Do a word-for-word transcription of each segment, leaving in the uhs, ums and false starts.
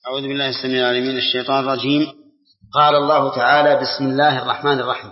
أعوذ بالله السميع العليم من الشيطان الرجيم. قال الله تعالى: بسم الله الرحمن الرحيم.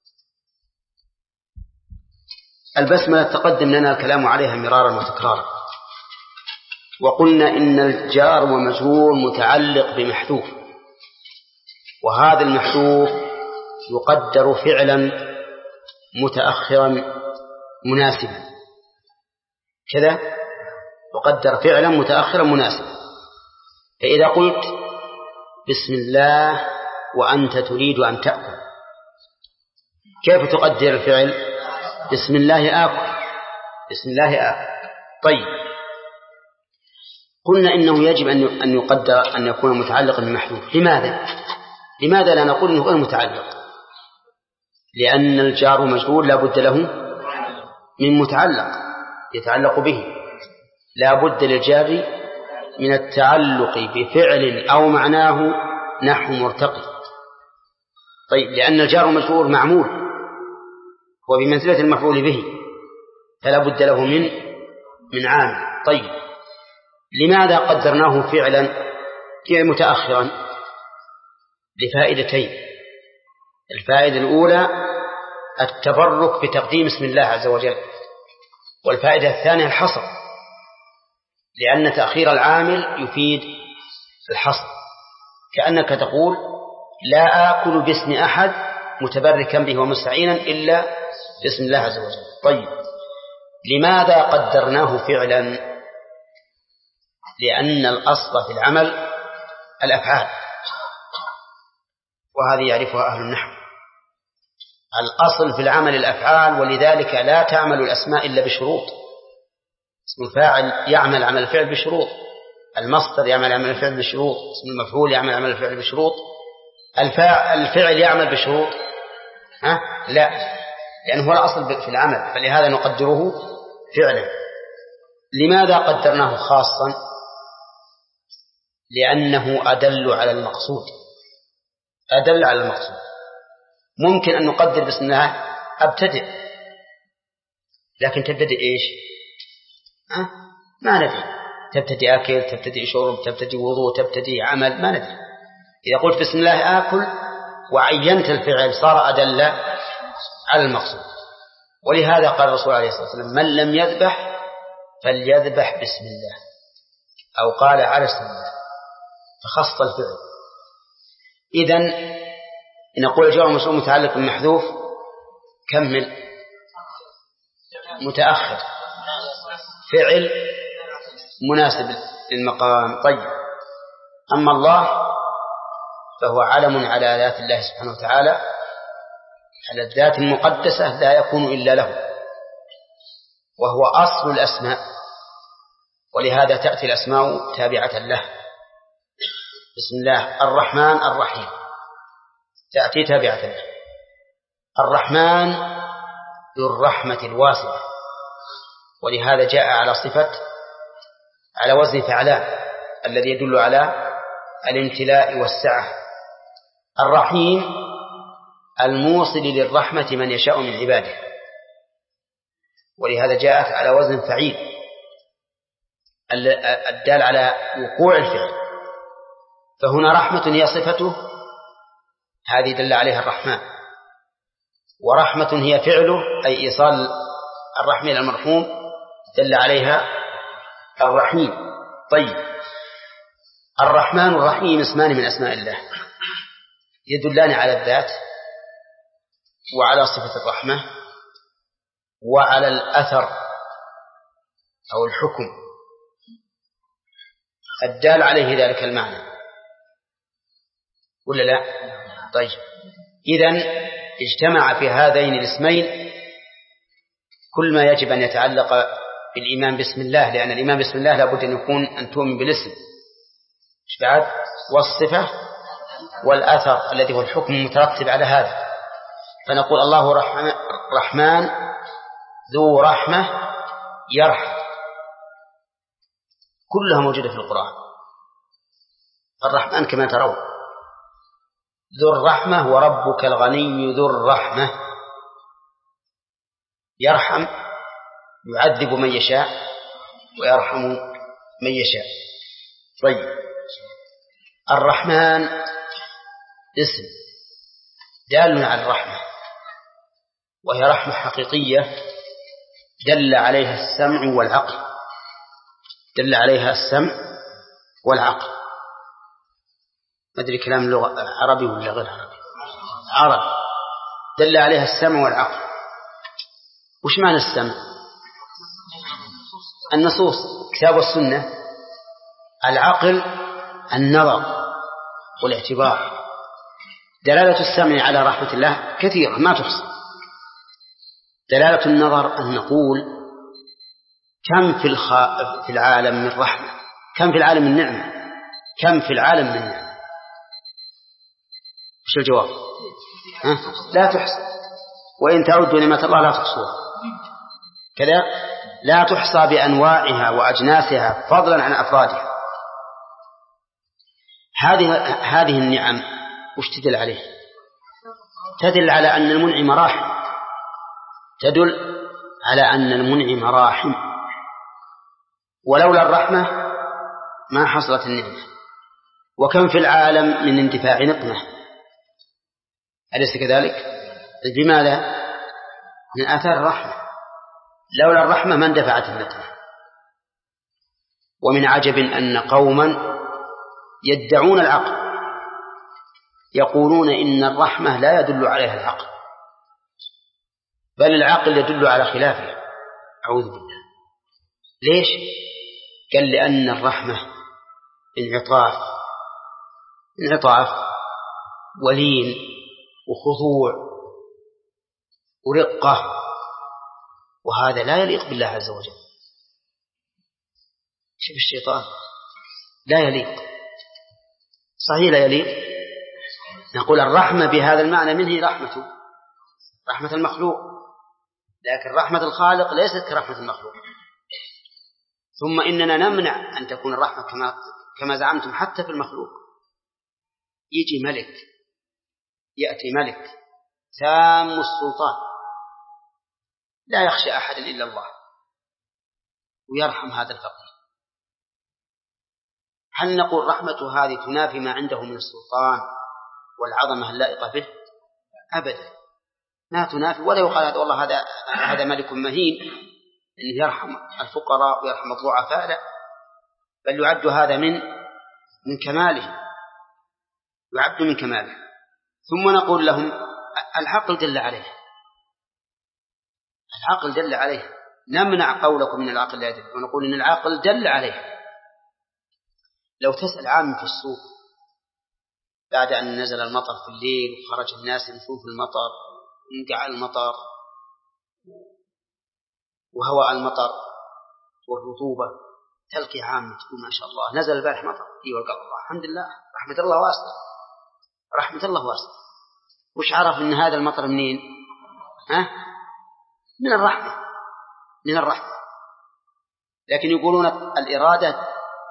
البسملة تقدم لنا الكلام عليها مرارا وتكرارا، وقلنا إن الجار ومجرور متعلق بمحذوف، وهذا المحذوف يقدر فعلا متأخرا مناسبا، كذا يقدر فعلا متأخرا مناسبا. فإذا قلت بسم الله وأنت تريد أن تأكل، كيف تقدر الفعل؟ بسم الله آكل، بسم الله آكل. طيب، قلنا إنه يجب أن يقدر أن يكون متعلقا بمحذوف. لماذا؟ لماذا لا نقول إنه غير متعلق؟ لأن الجار مجرور لا بد له من متعلق يتعلق به، لا بد للجار من التعلق بفعل أو معناه نحو مرتقي. طيب، لأن الجار مجرور معمول وبمنزلة المفعول به، فلا بد له من من عامل. طيب، لماذا قدرناه فعلا متأخرا؟ لفائدتين. الفائدة الأولى التبرك بتقديم اسم الله عز وجل، والفائدة الثانية الحصر، لأن تأخير العامل يفيد الحصر، كأنك تقول لا آكل باسم أحد متبركا به ومستعينا إلا باسم الله عز وجل. طيب، لماذا قدرناه فعلا؟ لأن الأصل في العمل الأفعال، وهذه يعرفها أهل النحو. الأصل في العمل الأفعال، ولذلك لا تعمل الأسماء إلا بشروط. اسم الفاعل يعمل عمل الفعل بشروط، المصدر يعمل عمل الفعل بشروط، اسم المفعول يعمل عمل الفعل بشروط. الفعل يعمل بشروط؟ ها؟ لا، لأنه هو الأصل في العمل، فلهذا نقدره فعلا. لماذا قدرناه خاصا؟ لأنه أدل على المقصود، أدل على المقصود. ممكن أن نقدر بسم الله أبتدئ، لكن تبتدئ إيش؟ أه؟ ما ندري، تبتدئ أكل، تبتدئ شرب، تبتدئ وضوء، تبتدئ عمل، ما ندري. إذا قلت بسم الله آكل وعينت الفعل صار أدل على المقصود. ولهذا قال الرسول عليه الصلاة والسلام: من لم يذبح فليذبح بسم الله، أو قال على اسم الله، فخص الفعل. إذن نقول الجواب المشروع متعلق بالمحذوف. كمل. متأخر، فعل مناسب للمقام. طيب، أما الله فهو علم على ذات الله سبحانه وتعالى، على الذات المقدسة لا يكون إلا له، وهو أصل الأسماء، ولهذا تأتي الأسماء تابعة له. بسم الله الرحمن الرحيم تأتي تابعة له. الرحمن ذو الرحمة الواسعة، ولهذا جاء على صفة على وزن فعلان الذي يدل على الامتلاء والسعة. الرحيم الموصل للرحمة من يشاء من عباده، ولهذا جاءت على وزن فعيل الدال على وقوع الفعل. فهنا رحمة هي صفته، هذه دل عليها الرحمن، ورحمة هي فعله، أي إيصال الرحمة إلى المرحوم، دل عليها الرحيم. طيب، الرحمن والرحيم اسمان من أسماء الله يدلان على الذات وعلى صفة الرحمة وعلى الأثر أو الحكم الدال عليه ذلك المعنى، ولا لا؟ طيب، إذن اجتمع في هذين الاسمين كل ما يجب أن يتعلق بالإيمان باسم الله، لأن الإيمان باسم الله لابد أن يكون أن تؤمن بالاسم إيش بعد؟ والصفة والأثر الذي هو الحكم المترتب على هذا. فنقول الله رحمن ذو رحمة يرحم، كلها موجودة في القرآن. الرحمن كما ترون ذو الرحمة، وربك الغني ذو الرحمة. يرحم يعذب من يشاء ويرحم من يشاء. طيب، الرحمن اسم دال على الرحمة، وهي رحمة حقيقية دل عليها السمع والعقل، دل عليها السمع والعقل. ما أدري كلام لغة عربي ولا غير عربي؟ عربي. دل عليها السمع والعقل. وش معنى السمع؟ النصوص، كتاب والسنة. العقل النظر والاعتبار. دلالة السمع على رحمة الله كثيرة ما تحصى. دلالة النظر أن نقول كم في, الخ... في العالم من رحمة، كم في العالم من نعمة، كم في العالم من نعمة. وش الجواب؟ ها؟ لا تحصى. وإن تعودوا نعمة الله لا تحصوها. كذا لا تحصى بأنواعها وأجناسها فضلا عن أفرادها. هذه هذه النعم وش تدل عليه؟ تدل على أن المنعم راحم، تدل على أن المنعم راحم، ولولا الرحمة ما حصلت النعمة. وكم في العالم من اندفاع نقمة، أليس كذلك؟ بماذا؟ من آثار الرحمة. لولا الرحمة ما اندفعت النقمة. ومن عجب أن قوما يدعون العقل يقولون إن الرحمة لا يدل عليها العقل، بل العقل يدل على خلافه. أعوذ بالله. ليش؟ قال لأن الرحمة انعطاف، انعطاف ولين وخضوع ورقة، وهذا لا يليق بالله عز وجل. شوف الشيطان لا يليق، صحيح لا يليق. نقول الرحمة بهذا المعنى منه رحمته، رحمة المخلوق، لكن رحمة الخالق ليست كرحمة المخلوق. ثم إننا نمنع أن تكون الرحمة كما كما زعمتم حتى في المخلوق. يجي ملك، يأتي ملك تام السلطان لا يخشى أحد إلا الله ويرحم هذا الفقير، هل نقول رحمته هذه تنافي ما عنده من السلطان والعظمة اللائقة به؟ أبدا، لا تنافي. ولا يقال هذا والله هذا هذا ملك مهين إنه يرحم الفقراء ويرحم الضعفاء، لا، بل يعد هذا من من كماله، يعد من كماله. ثم نقول لهم العقل دل عليه، العقل دل عليه. نمنع قولكم من العقل لا يدل، ونقول إن العقل دل عليه. لو تسأل عام في السوق بعد أن نزل المطر في الليل وخرج الناس يمشون في المطر وانقع المطر وهواء المطر والرطوبة، تلقي عام تقول ما شاء الله نزل البارح مطر، اي والله الحمد لله، رحمة الله واسعة، رحمة الله واسعة. وش عرف ان هذا المطر منين؟ ها؟ من الرحمة، من الرحمة. لكن يقولون الإرادة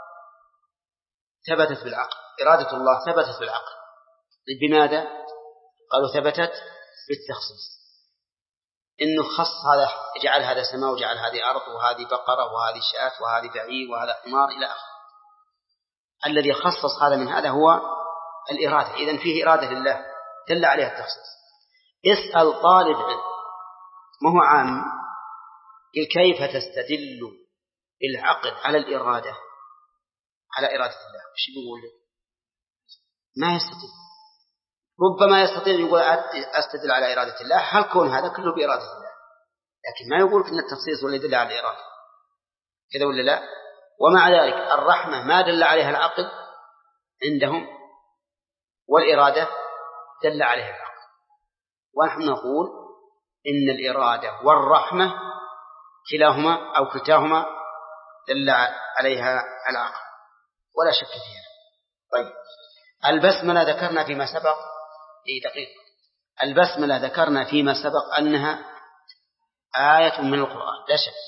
ثبتت بالعقل، إرادة الله ثبتت بالعقل. بماذا؟ قالوا ثبتت بالتخصيص، إنه خص هذا، جعل هذا سماء وجعل هذه أرض وهذه بقرة وهذه شاة وهذه بعير وهذا حمار إلى آخره. الذي خصص هذا من هذا هو الإرادة. إذن فيه إرادة لله دل عليها التخصيص. اسأل طالب علم ما هو عام كيف تستدل العقل على الإرادة، على إرادة الله، وش يقول لك؟ ما يستطيع. ربما يستطيع يقول أستدل على إرادة الله، هل كون هذا كله بإرادة الله، لكن ما يقول إن التخصيص ولا يدل على الإرادة، كذا ولا لا؟ ومع ذلك الرحمة ما دل عليها العقل عندهم، والإرادة دل عليها العقل. ونحن نقول إن الإرادة والرحمة كلاهما أو كلتاهما دل عليها العقل ولا شك فيها. طيب، البسملة ذكرنا فيما سبق، إيه دقيقة، البسملة ذكرنا فيما سبق أنها آية من القرآن لا شك،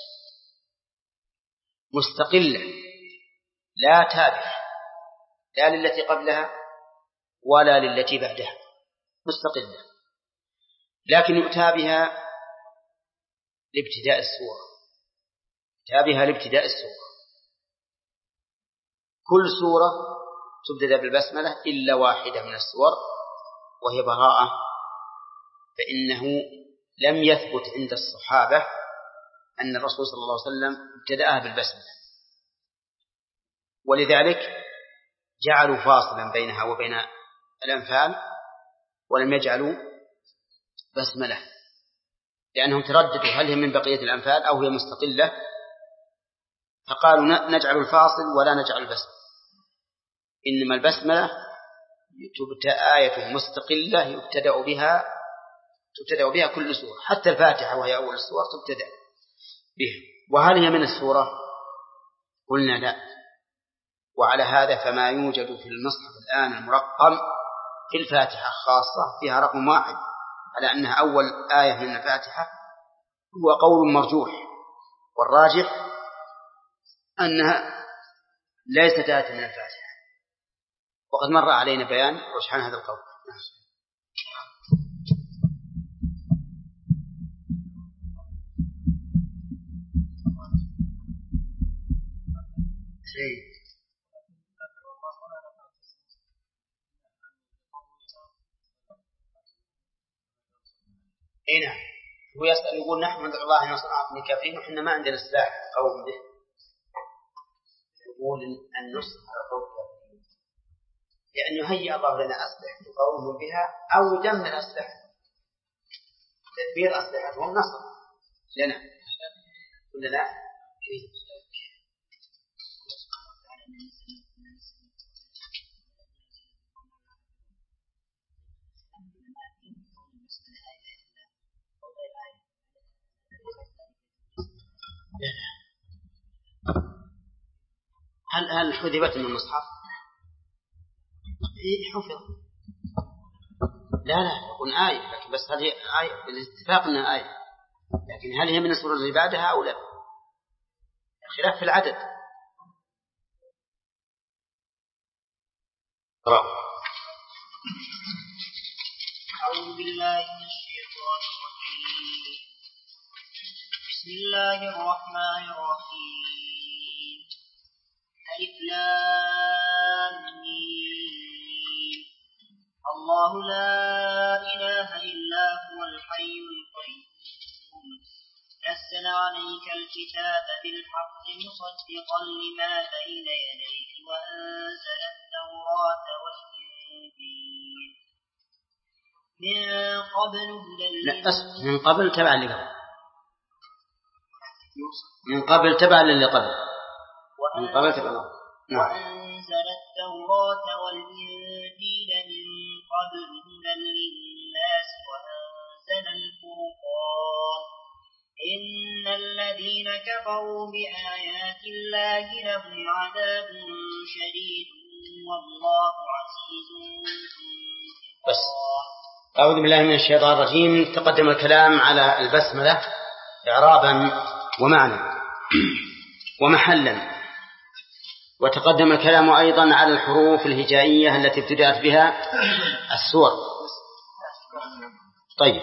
مستقلة لا تابعة لا للتي قبلها ولا للتي بعدها، مستقلة، لكن يؤتى بها لابتداء السورة، يؤتى بها لابتداء السورة. كل سورة تبتدأ بالبسملة إلا واحدة من السور وهي براءة، فإنه لم يثبت عند الصحابة أن الرسول صلى الله عليه وسلم ابتدأها بالبسملة، ولذلك جعلوا فاصلا بينها وبين الأنفال ولم يجعلوا بسملة، لأنهم ترددوا هل هي من بقية الأنفال أو هي مستقلة، فقالوا نجعل الفاصل ولا نجعل البسملة، إنما البسملة تبتدأ آية مستقلة يبتدأ بها تبتدأ بها كل سورة، حتى الفاتحة وهي أول السور تبتدأ بها. وهل هي من السورة؟ قلنا لا. وعلى هذا فما يوجد في المصحف الآن المرقم في الفاتحة خاصة فيها رقم واحد على أنها أول آية من الفاتحة هو قول مرجوح، والراجح أنها ليست آية من الفاتحة، وقد مر علينا بيان رجحان هذا القول. شيء هنا هو يسأل يقول نحن ندعو الله أن نصنع ابن كافرين وحنا ما عندنا سلاح قوم به، يقول أن نصنع قوم كافرين لأن يهيئ الله لنا أسلحة تقاوم بها أو دم الأسلحة، تدبير أسلحتهم نصر لنا ولا لا؟ هل هل حذفت من المصحف؟ إيه حفظ. لا لا يكون آية، لكن بس هذه آية بالاتفاق أنها آية، لكن هل هي من السورة اللي بعدها أو لا؟ خلاف في العدد. رأى. أعوذ بالله من الشيطان الرجيم. بسم الله الرحمن الرحيم. ألف لام ميم. الله لا إله إلا هو الحي القيوم نزل عليك الكتاب بالحق مصدقا لما بين يديه وأنزل التوراة والإنجيل من قبل لا من قبل تبع اللي قبل من قبل تبع اللي قبل من قبل تبع الله. وأنزل التوراة والإنجيل من قبل هدى للناس وأنزل الفرقان إن الذين كفروا بآيات الله لهم عذاب شديد والله عزيز بس. أعوذ بالله من الشيطان الرجيم. تقدم الكلام على البسملة إعرابا ومعنى ومحلا، وتقدم الكلام أيضا على الحروف الهجائية التي ابتدأت بها السور. طيب،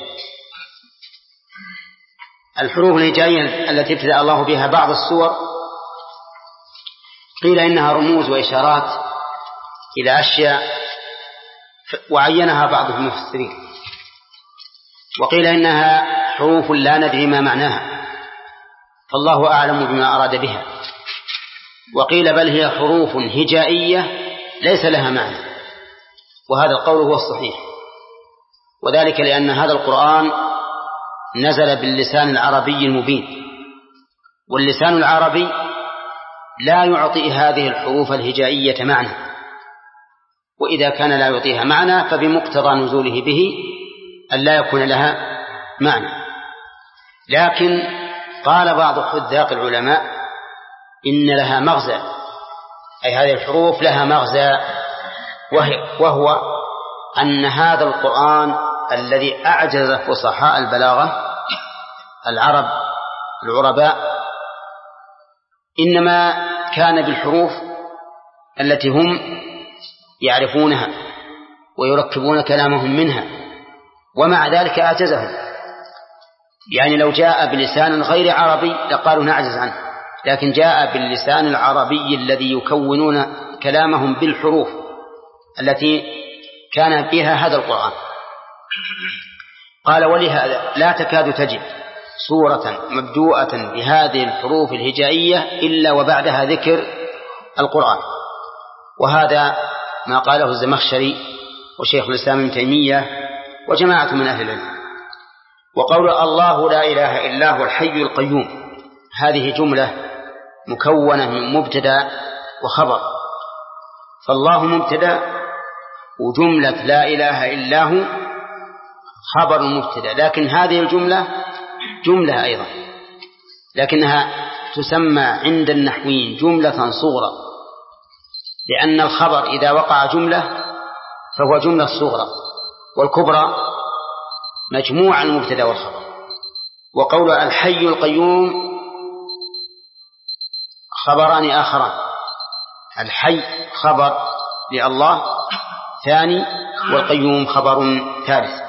الحروف الهجائية التي ابتدأ الله بها بعض السور قيل إنها رموز وإشارات إلى أشياء وعينها بعض المفسرين، وقيل إنها حروف لا ندري ما معناها فالله أعلم بما أراد بها، وقيل بل هي حروف هجائية ليس لها معنى، وهذا القول هو الصحيح، وذلك لأن هذا القرآن نزل باللسان العربي المبين، واللسان العربي لا يعطي هذه الحروف الهجائية معنى، وإذا كان لا يعطيها معنى فبمقتضى نزوله به أن لا يكون لها معنى. لكن قال بعض حذاق العلماء إن لها مغزى، أي هذه الحروف لها مغزى، وهو أن هذا القرآن الذي أعجز فصحاء البلاغة العرب العرباء إنما كان بالحروف التي هم يعرفونها ويركبون كلامهم منها، ومع ذلك أعجزهم. يعني لو جاء بلسان غير عربي لقالوا نعجز عنه، لكن جاء باللسان العربي الذي يكونون كلامهم بالحروف التي كان فيها هذا القرآن. قال ولهذا لا تكاد تجد سورة مبدوءة بهذه الحروف الهجائية إلا وبعدها ذكر القرآن. وهذا ما قاله الزمخشري وشيخ الإسلام ابن تيمية وجماعة من أهل العلم. وقول الله لا إله إلا هو الحي القيوم هذه جملة مكونة من مبتدأ وخبر، فالله مبتدأ وجملة لا إله إلا هو خبر مبتدأ، لكن هذه الجملة جملة أيضا، لكنها تسمى عند النحويين جملة صغرى، لأن الخبر إذا وقع جملة فهو جملة صغرى، والكبرى مجموع المبتدأ والخبر. وقول الحي القيوم خبران آخران، الحي خبر لله ثاني، والقيوم خبر ثالث.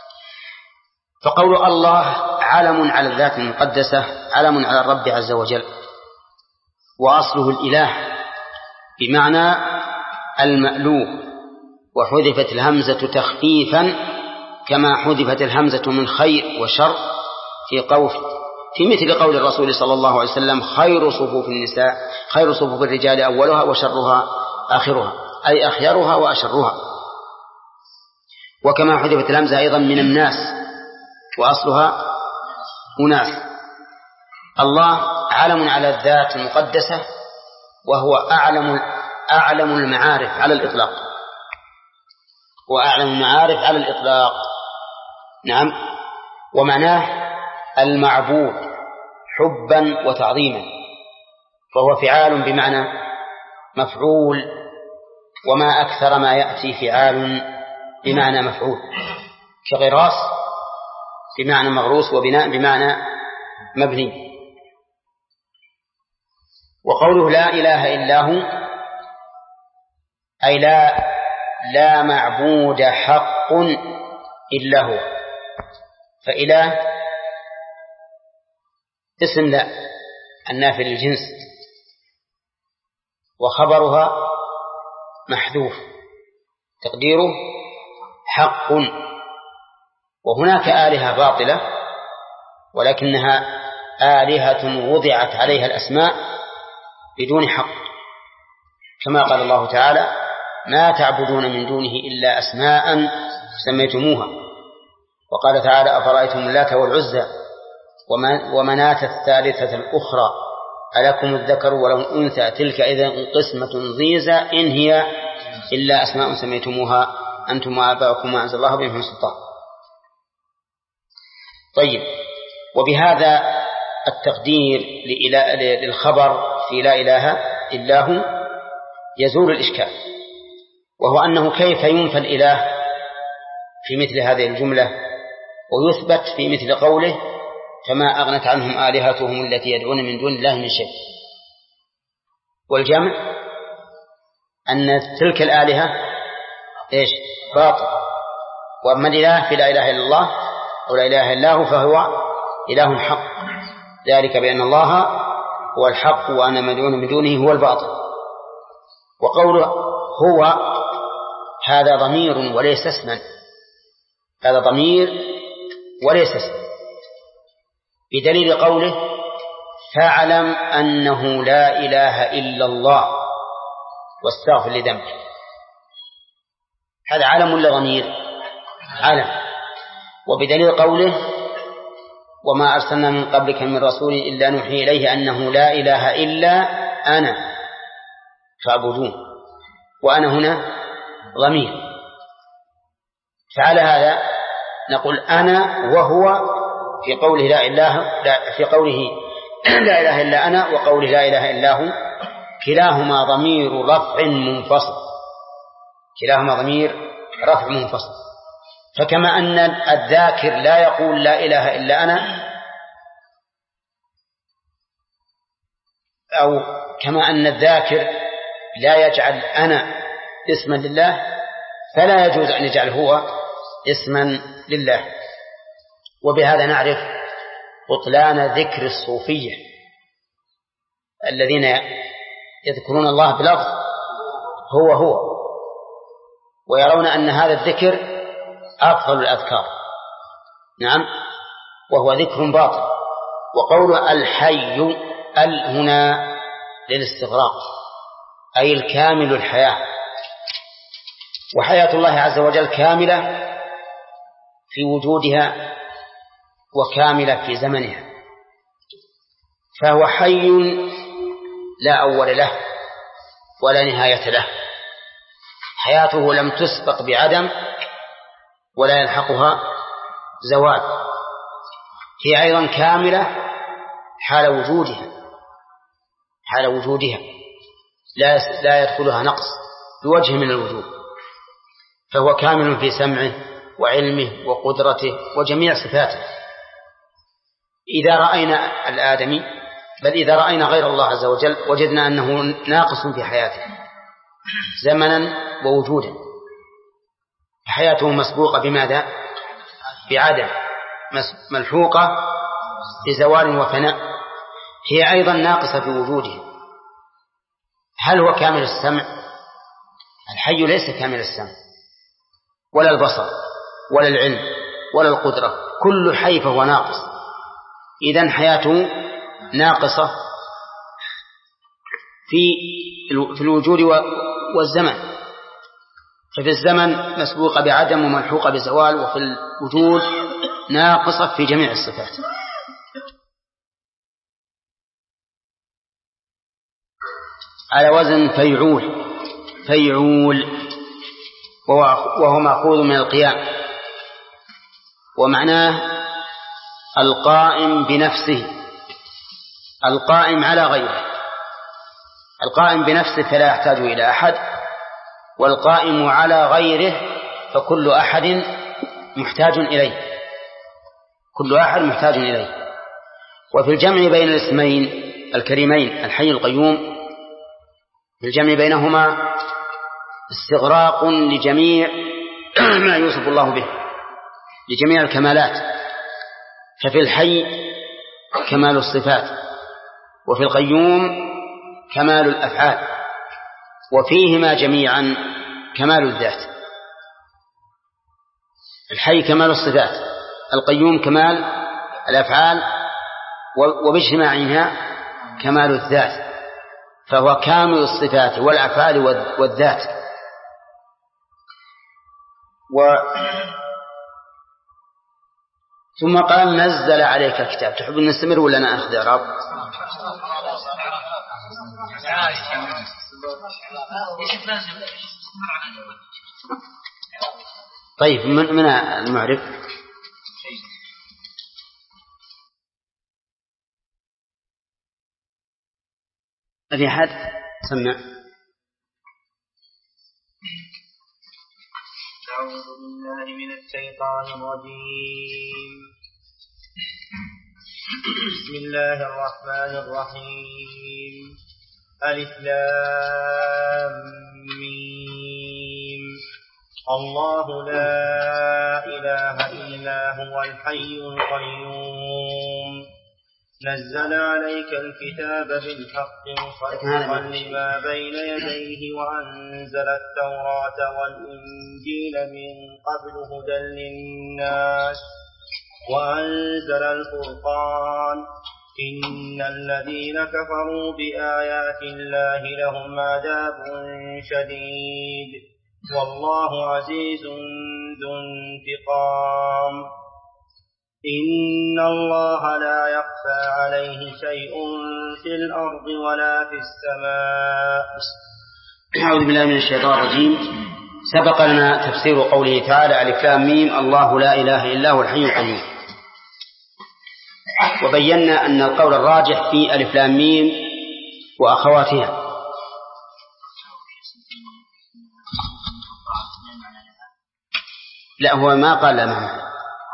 فقول الله علم على الذات المقدسة، علم على الرب عز وجل، وأصله الإله بمعنى المألوه، وحذفت الهمزة تخفيفا كما حذفت الهمزة من خير وشر في قول في مثل قول الرسول صلى الله عليه وسلم خير صفوف النساء خير صفوف الرجال أولها وشرها آخرها، أي أخيرها وأشرها. وكما حذفت الهمزة أيضا من الناس وأصلها أناس. الله علم على الذات المقدسة، وهو أعلم أعلم المعارف على الإطلاق، وأعلم المعارف على الإطلاق. نعم. ومعناه المعبود حبا وتعظيما، فهو فعال بمعنى مفعول، وما أكثر ما يأتي فعال بمعنى مفعول، كغراس بمعنى مغروس، وبناء بمعنى مبني. وقوله لا إله إلا هو أي لا لا معبود حق إلا هو. فإله اسم لا النافي للجنس، وخبرها محذوف تقديره حق. وهناك آلهة باطلة ولكنها آلهة وضعت عليها الأسماء بدون حق، كما قال الله تعالى ما تعبدون من دونه إلا أسماء سميتموها. وقال تعالى أفرأيتم اللات والعزى ومناة الثالثة الأخرى ألكم الذكر وله الأنثى تلك إذن قسمة ضيزى إن هي إلا أسماء سميتموها أنتم وآباؤكم ما أنزل الله بهم من سلطان. طيب، وبهذا التقدير للخبر في لا إله إلا هو يزول الإشكال، وهو أنه كيف ينفى الإله في مثل هذه الجملة ويثبت في مثل قوله فما أغنت عنهم آلهتهم التي يدعون من دون الله من شيء. والجمع أن تلك الآلهة إيش باطل، وأما الإله في لا إله إلا الله أو لا إله إلا هو فهو إله حق، ذلك بأن الله هو الحق وأن ما دون من دونه هو الباطل. وقوله هو هذا ضمير وليس اسما، هذا ضمير وليس اسم، بدليل قوله فاعلم أنه لا إله إلا الله واستغفر لذنبك. هذا علم ولا ضمير؟ علم. وبدليل قوله وما أرسلنا من قبلك من رسول إلا نوحي إليه أنه لا إله إلا أنا فاعبدون، وأنا هنا ضمير. فعلى هذا نقول أنا وهو في قوله لا إله لا في قوله لا إله إلا أنا وقوله لا إله إلا هو كلاهما ضمير رفع منفصل، كلاهما ضمير رفع منفصل. فكما أن الذاكر لا يقول لا إله إلا أنا، أو كما أن الذاكر لا يجعل أنا اسما لله، فلا يجوز أن يجعل هو اسما لله. وبهذا نعرف بطلان ذكر الصوفية الذين يذكرون الله بلفظ هو هو ويرون أن هذا الذكر أفضل الأذكار. نعم، وهو ذكر باطل. وقوله الحي ال هنا للاستغراق، أي الكامل الحياة، وحياة الله عز وجل كاملة في وجودها وكاملة في زمنها، فهو حي لا أول له ولا نهاية له. حياته لم تسبق بعدم ولا يلحقها زوال. هي أيضا كاملة حال وجودها حال وجودها لا لا يدخلها نقص بوجه من الوجود، فهو كامل في سمعه وعلمه وقدرته وجميع صفاته. إذا رأينا الآدمي، بل إذا رأينا غير الله عز وجل، وجدنا أنه ناقص في حياته زمنا ووجودا. حياته مسبوقة بماذا؟ بعدم، ملحوقة بزوال وفناء. هي أيضا ناقصة في وجوده. هل هو كامل السمع؟ الحي ليس كامل السمع ولا البصر ولا العلم ولا القدرة، كل حي فهو ناقص. إذن حياته ناقصة في في الوجود والزمن. ففي الزمن مسبوقة بعدم وملحوقة بزوال، وفي الوجود ناقصة في جميع الصفات. على وزن فيعول. فيعول وهو مأخوذ من القيام، ومعناه القائم بنفسه، القائم على غيره. القائم بنفسه فلا يحتاج إلى أحد، والقائم على غيره فكل أحد محتاج إليه، كل أحد محتاج إليه. وفي الجمع بين الاسمين الكريمين الحي القيوم، في الجمع بينهما استغراق لجميع ما يوصف الله به، لجميع الكمالات. ففي الحي كمال الصفات، وفي القيوم كمال الأفعال، وفيهما جميعا كمال الذات. الحي كمال الصفات، القيوم كمال الأفعال، وباجتماعها كمال الذات، فهو كامل الصفات والأفعال والذات. و ثم قال نزل عليك الكتاب. تحب أن نستمر ولا أنا أخذ إعراب؟ طيب، من من المعرف؟ أبي أحد سمع. أعوذ بالله من الشيطان الرجيم. بسم الله الرحمن الرحيم. ألف لام ميم. الله لا إله إلا هو الحي القيوم. نزل عليك الكتاب بالحق مصدقا لما بين يديه وأنزل التوراة والإنجيل من قبل هدى للناس وأنزل الفرقان. إن الذين كفروا بآيات الله لهم عذاب شديد والله عزيز ذو انتقام. إن الله لا يخفى عليه شيء في الأرض ولا في السماء. أعوذ بالله من الشيطان الرجيم. سبق لنا تفسير قوله تعالى ألف لام ميم الله لا إله إلا هو الحي القيوم، وبينا أن القول الراجح في ألف لام ميم وأخواتها. لا، هو ما قال لنا.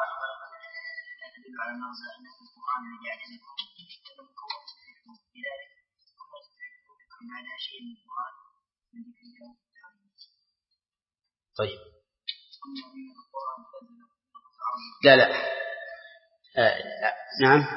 طيب، لا لا آه نعم،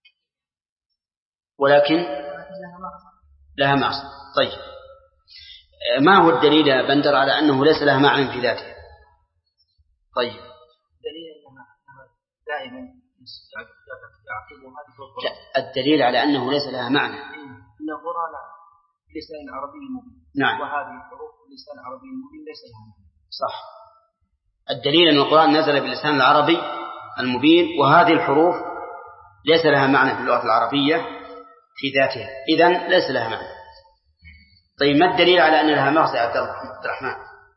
ولكن لها مقصد. طيب، ما هو الدليل يا بندر على أنه ليس لها معنى في ذاته؟ طيب الدليل أنها دائما يعقبها لا، الدليل على أنه ليس لها معنى إن القرآن بلسان عربي مبين. نعم. وهذه الحروف بلسان عربي مبين ليس لها معنى. صح. الدليل أن القرآن نزل باللسان العربي المبين، وهذه الحروف ليس لها معنى في اللغة العربية في ذاتها، إذن ليس لها معنى. طيب ما الدليل على أن لها مغزى عبد الرحمن؟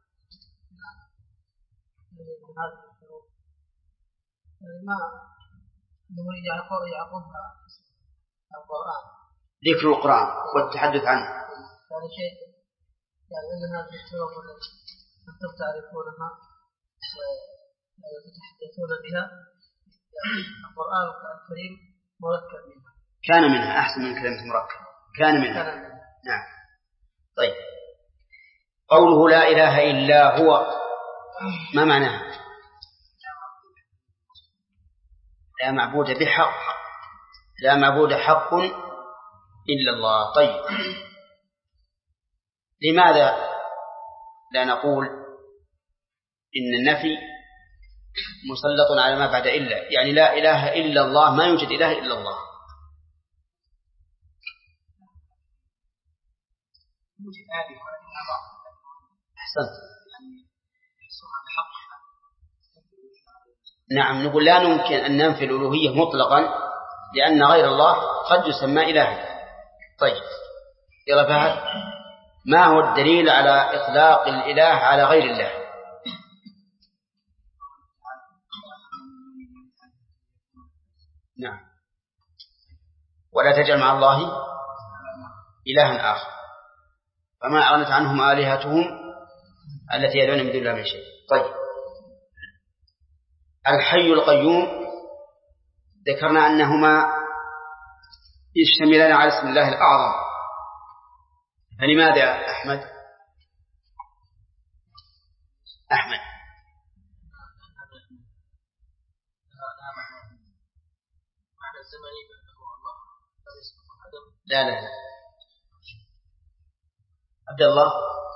ذكر القرآن والتحدث عنه. ثاني شيء يعني أن هذه الحروف أنتم تعرفونها وتتحدثون بها، القرآن الكريم مركب منها. كان منها أحسن من كلمة مركب. كان منها. كان منها. نعم. طيب قوله لا إله إلا هو ما معناه؟ لا معبود بحق، لا معبود حق إلا الله. طيب لماذا لا نقول إن النفي مسلط على ما بعد إلا؟ يعني لا إله إلا الله، ما يوجد إله إلا الله. أحسنت. نعم، نقول لا نمكن أن ننفي الألوهية مطلقا، لأن غير الله قد يسمى إلها. طيب يلا فهد، ما هو الدليل على إطلاق الإله على غير الله؟ نعم. ولا تجعل مع الله إلها آخر، فما أغنت عنهم آلهتهم التي يدعون من دون الله من شيء. طيب الحي القيوم ذكرنا أنهما يشتملان على اسم الله الأعظم، فلماذا يا أحمد؟ أحمد لا لا لا عبد الله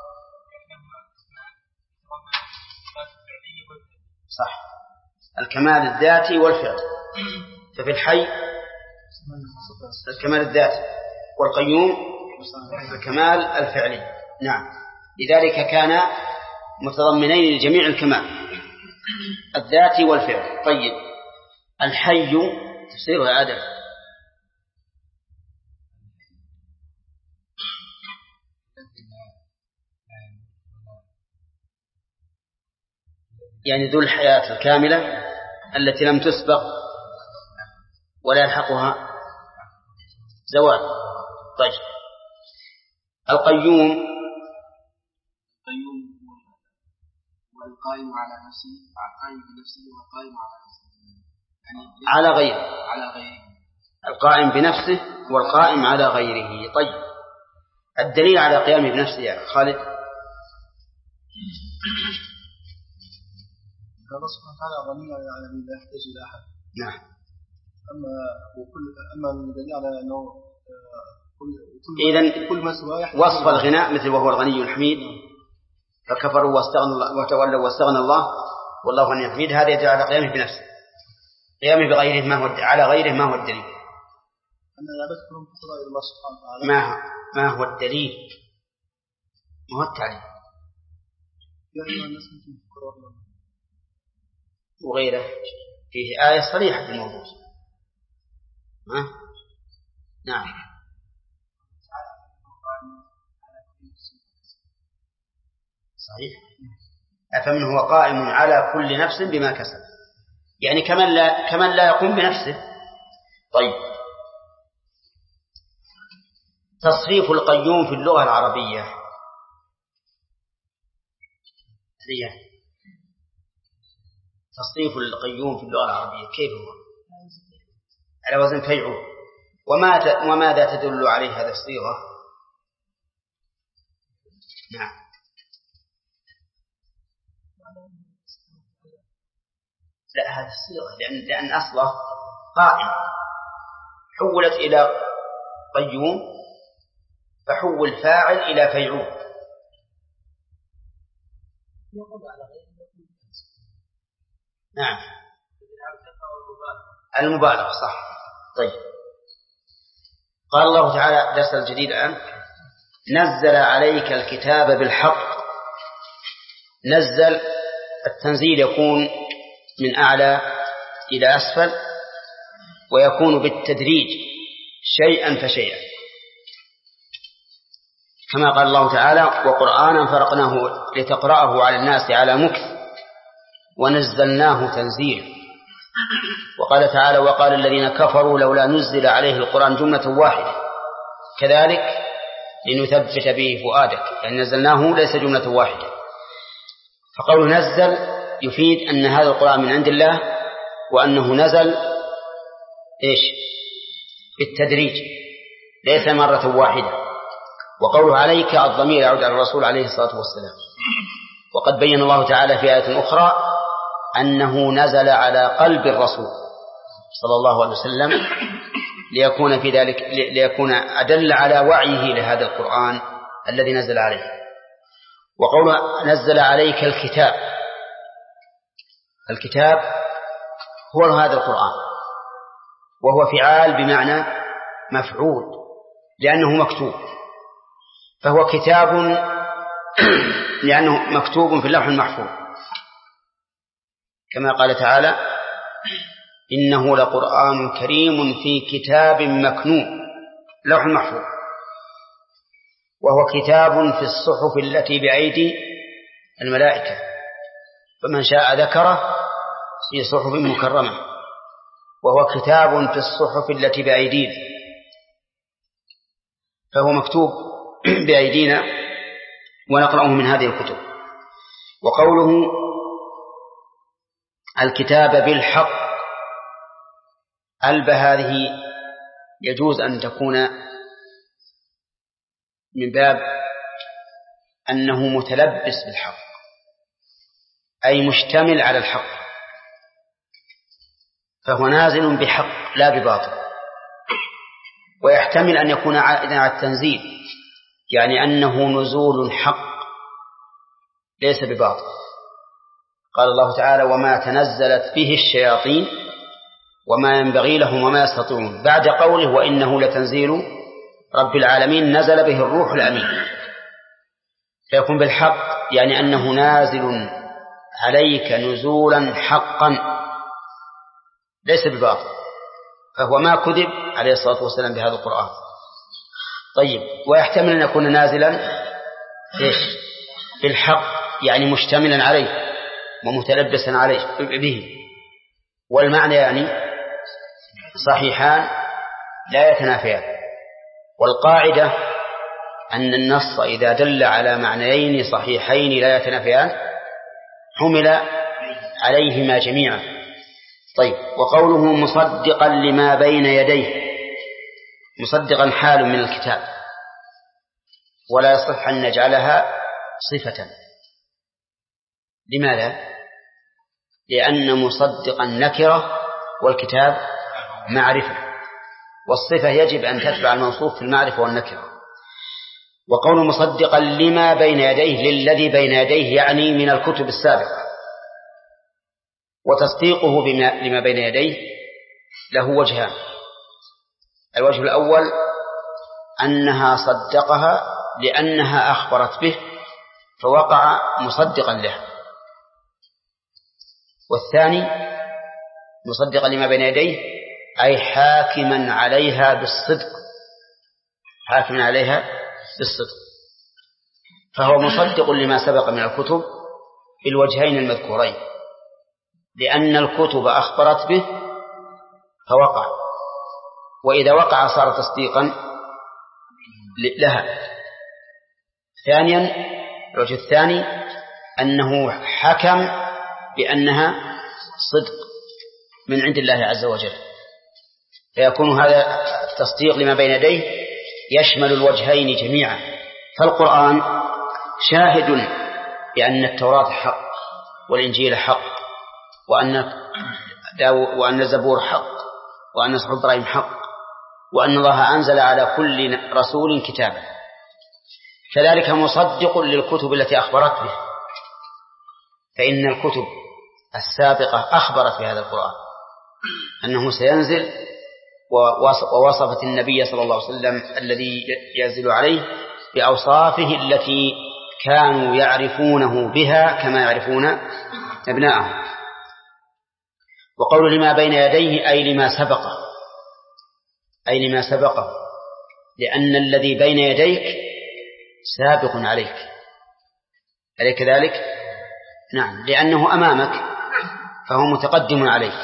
صح، الكمال الذاتي والفعل. ففي الحي الكمال الذاتي، والقيوم الكمال الفعلي. نعم، لذلك كان متضمنين لجميع الكمال الذاتي والفعل. طيب الحي تفسيره عادة يعني ذو الحياة الكاملة التي لم تسبق ولا يلحقها زوال. طيب القيوم القيوم والقائم على نفسه، القائم بنفسه والقائم على نفسه، يعني على غيره، على غيره، القائم بنفسه والقائم على غيره. طيب الدليل على قيامه بنفسه يا خالد؟ الله سبحانه وتعالى غني على من لا يحتاج إلى أحد. نعم. أما وكل أما الدليل على أنه كل إذن كل ما سواه وصف الغناء مثل وهو الغني الحميد، فكفروا واستغنى الله وتولوا واستغنى الله والله غني الحميد، هذا يدل على قيامه بنفسه. قيامه بغيره ما هو على غيره ما هو الدليل؟ أن عبادتكم تفضل إلى الله سبحانه وتعالى. ما ما هو الدليل؟ ما هو التعليم؟ يعني الناس ممكن يفكروا وغيره فيه آية صريحة في الموضوع. ها؟ نعم. صحيح. أفمن هو قائم على كل نفس بما كسب، يعني كمن لا كمن لا يقوم بنفسه. طيب تصريف القيوم في اللغة العربية هي تصريف القيوم في اللغة العربية كيف هو؟ على وزن فيعول. وما وماذا تدل عليه هذا الصيغة؟ نعم. لا هذا الصيغة لأن لأن أصله قائم حولت إلى قيوم فحول فاعل إلى فيعول، نعم المبالغة صح. طيب قال الله تعالى درس الجديد الآن نزل عليك الكتاب بالحق. نزل التنزيل يكون من أعلى إلى أسفل ويكون بالتدريج شيئا فشيئا كما قال الله تعالى وقرآنا فرقناه لتقرأه على الناس على مكث ونزلناه تنزيلا. وقال تعالى وقال الذين كفروا لولا نزل عليه القرآن جملة واحدة كذلك لنثبت به فؤادك يعني نزلناه ليس جملة واحدة. فقول نزل يفيد أن هذا القرآن من عند الله وأنه نزل إيش بالتدريج ليس مرة واحدة. وقوله عليك الضمير يعود على الرسول عليه الصلاة والسلام. وقد بين الله تعالى في آية أخرى أنه نزل على قلب الرسول صلى الله عليه وسلم ليكون في ذلك ليكون أدل على وعيه لهذا القرآن الذي نزل عليه. وقوله نزل عليك الكتاب الكتاب هو هذا القرآن وهو فعال بمعنى مفعول لأنه مكتوب فهو كتاب لأنه مكتوب في اللوح المحفوظ كما قال تعالى إنه لقرآن كريم في كتاب مكنون لوح المحفوظ وهو كتاب في الصحف التي بأيدي الملائكة فمن شاء ذكره في صحف مكرمة وهو كتاب في الصحف التي بأيدينا فهو مكتوب بأيدينا ونقرأه من هذه الكتب. وقوله الكتاب بالحق ألب هذه يجوز أن تكون من باب أنه متلبس بالحق أي مشتمل على الحق فهو نازل بحق لا بباطل. ويحتمل أن يكون عائدا على التنزيل يعني أنه نزول حق ليس بباطل. قال الله تعالى وما تنزلت به الشياطين وما ينبغي لهم وما يستطيعون بعد قوله وإنه لتنزيل رب العالمين نزل به الروح الأمين فيكون بالحق يعني أنه نازل عليك نزولا حقا ليس بباطل فهو ما كذب عليه الصلاة والسلام بهذا القرآن. طيب ويحتمل أن يكون نازلا إيش بالحق يعني مشتملا عليه ومتلبسا عليه به والمعنى يعني صحيحان لا يتنافيان. والقاعدة أن النص إذا دل على معنيين صحيحين لا يتنافيان حمل عليهما جميعا. طيب وقوله مصدقا لما بين يديه مصدقا حال من الكتاب ولا يصح أن نجعلها صفة. لماذا؟ لأن مصدقا نكرة والكتاب معرفة والصفة يجب أن تتبع الموصوف في المعرفة والنكرة. وقول مصدقا لما بين يديه للذي بين يديه يعني من الكتب السابقة. وتصديقه بما لما بين يديه له وجهان. الوجه الأول أنها صدقها لأنها أخبرت به فوقع مصدقا له. والثاني مصدقا لما بين يديه أي حاكما عليها بالصدق حاكما عليها بالصدق فهو مصدق لما سبق من الكتب بالوجهين المذكورين لأن الكتب أخبرت به فوقع وإذا وقع صار تصديقا لها. ثانيا الوجه الثاني أنه حكم بأنها صدق من عند الله عز وجل فيكون هذا التصديق لما بين يديه يشمل الوجهين جميعا. فالقرآن شاهد بأن التوراة حق والإنجيل حق وأن وأن الزبور حق وأن صحف إبراهيم حق وأن الله أنزل على كل رسول كتابا. كذلك مصدق للكتب التي أخبرت به فإن الكتب السابقة أخبرت بهذا القرآن أنه سينزل، ووصفت النبي صلى الله عليه وسلم الذي ينزل عليه بأوصافه التي كانوا يعرفونه بها كما يعرفون أبناءهم. وقول لما بين يديه أي لما سبقه، أي لما سبقه، لأن الذي بين يديك سابق عليك، أليس كذلك؟ نعم، لأنه أمامك فهو متقدم عليك.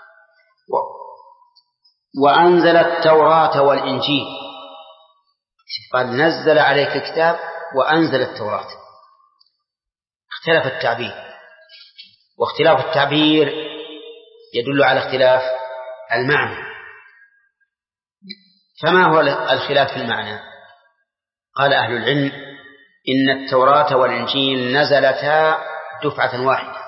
وأنزل التوراة والإنجيل، قال نزل عليك الكتاب وأنزل التوراة. اختلف التعبير، واختلاف التعبير يدل على اختلاف المعنى. فما هو الخلاف في المعنى؟ قال أهل العلم إن التوراة والإنجيل نزلتا دفعة واحدة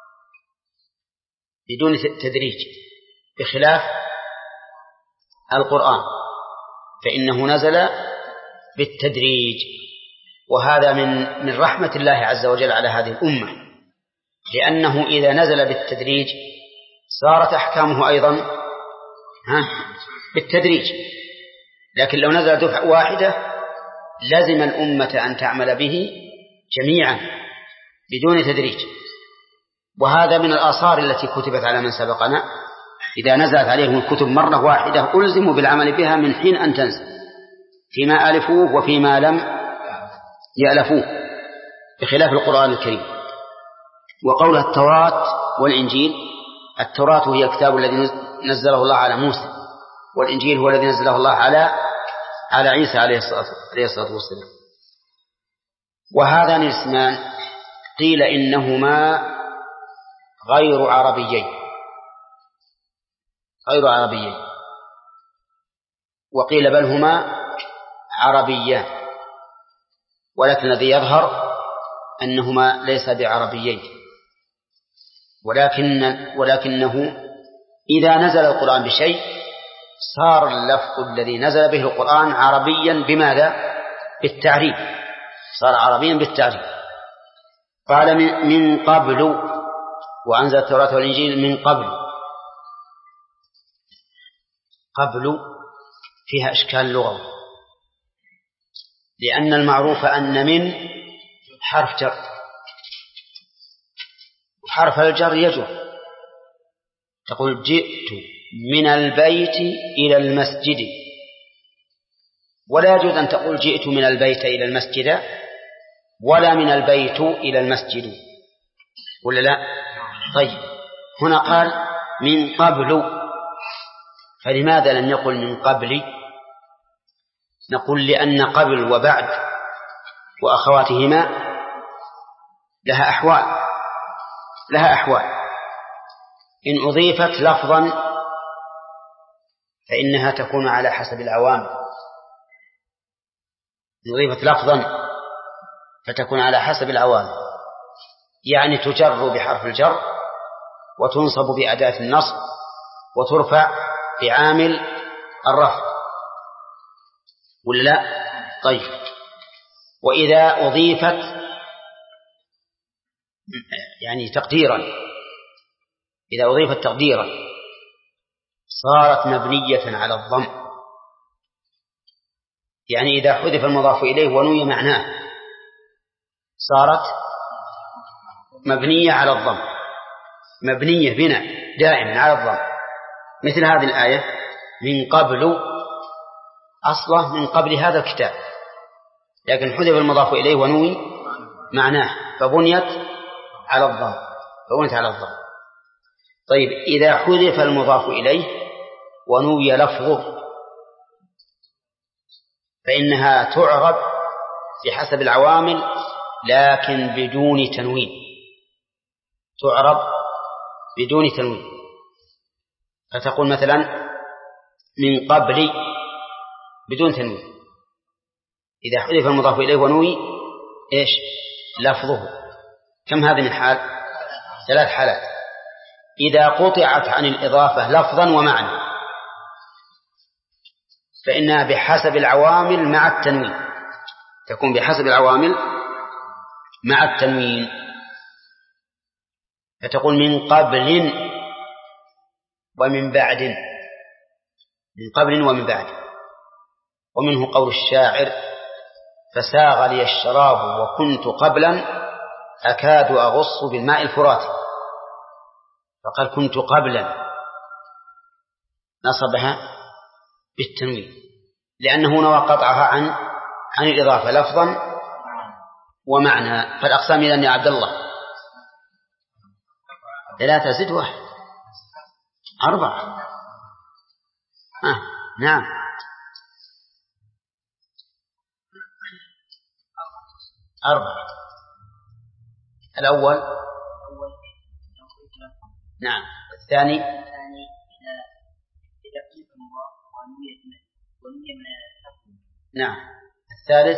بدون تدريج، بخلاف القرآن فإنه نزل بالتدريج، وهذا من من رحمة الله عز وجل على هذه الأمة، لأنه إذا نزل بالتدريج صارت أحكامه أيضا ها بالتدريج. لكن لو نزل دفعة واحدة لازم الأمة أن تعمل به جميعا بدون تدريج. وهذا من الآثار التي كتبت على من سبقنا، إذا نزلت عليهم الكتب مرة واحدة ألزموا بالعمل بها من حين أن تنزل، فيما ألفوه وفيما لم يألفوه، بخلاف القرآن الكريم. وقولها التوراة والإنجيل، التوراة هي الكتاب الذي نزله الله على موسى، والإنجيل هو الذي نزله الله على على عيسى عليه الصلاة والسلام. وهذان الاسمان قيل إنهما غير عربيين غير عربيين وقيل بل هما عربيان، ولكن الذي يظهر أنهما ليس بعربيين، ولكن ولكنه إذا نزل القرآن بشيء صار اللفظ الذي نزل به القرآن عربيا بماذا؟ بالتعريف، صار عربيا بالتعريف. قال من قبل، وأنزل التوراة والإنجيل من قبل. قبل فيها إشكال لغوي، لأن المعروف أن من حرف جر، وحرف الجر يجر. تقول جئت من البيت إلى المسجد، ولا يجوز أن تقول جئت من البيت إلى المسجد ولا من البيت إلى المسجد، ولا لا؟ طيب هنا قال من قبل، فلماذا لم يقل من قبل؟ نقول لأن قبل وبعد وأخواتهما لها أحوال لها أحوال إن أضيفت لفظا فإنها تكون على حسب العوامل، إن أضيفت لفظا فتكون على حسب العوامل، يعني تجر بحرف الجر وتنصب بأداة النصب وترفع بعامل الرفع، ولا لا؟ طيب وإذا أضيفت يعني تقديرا إذا أضيفت تقديرا صارت مبنية على الضم، يعني إذا حذف المضاف إليه ونوي معناه صارت مبنية على الضم، مبنية بناء دائما على الضم. مثل هذه الآية من قبل، أصله من قبل هذا الكتاب، لكن حذف المضاف إليه ونوي معناه فبنيت على الضم فبنيت على الضم. طيب إذا حذف المضاف إليه ونوي لفظه فإنها تعرب بحسب العوامل لكن بدون تنوين، تعرب بدون تنوين. فتقول مثلا من قبل بدون تنوين، إذا حذف المضاف إليه ونوي إيش لفظه. كم هذه من حال؟ ثلاث حالات. إذا قطعت عن الإضافة لفظا ومعنى فإنها بحسب العوامل مع التنوين، تكون بحسب العوامل مع التنوين. فتقول من قبل ومن بعد، من قبل ومن بعد. ومنه قول الشاعر: فساغ لي الشراب وكنت قبلا أكاد أغص بالماء الفرات. فقال كنت قبلا، نصبها بالتنوين لأنه نوى قطعها عن عن الإضافة لفظا ومعنى. فالأقسام إذن يا عبد الله ثلاثة زد واحد أربعة. آه. نعم أربعة. الأول نعم. الثاني نعم. الثالث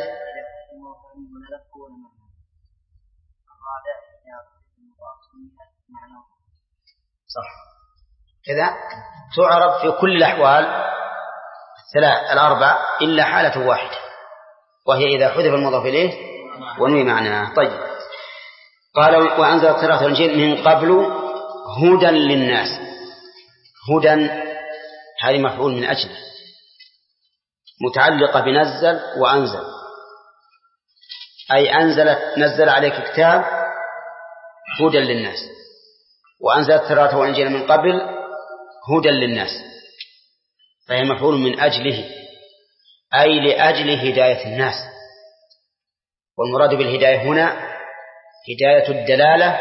صح كذا. تعرف في كل الأحوال الثلاث الأربع إلا حالة واحدة، وهي إذا حذف المضاف إليه ونوي معناه. طيب قال: وأنزل التوراة والإنجيل من قبل هدى للناس. هدى هذه مفعول من أجل، متعلقة بنزل وأنزل، أي أنزلت نزل عليك كتاب هدى للناس، وأنزل التوراة والإنجيل من قبل هدى للناس، فهي مفعول من أجله، أي لأجل هداية الناس. والمراد بالهداية هنا هداية الدلالة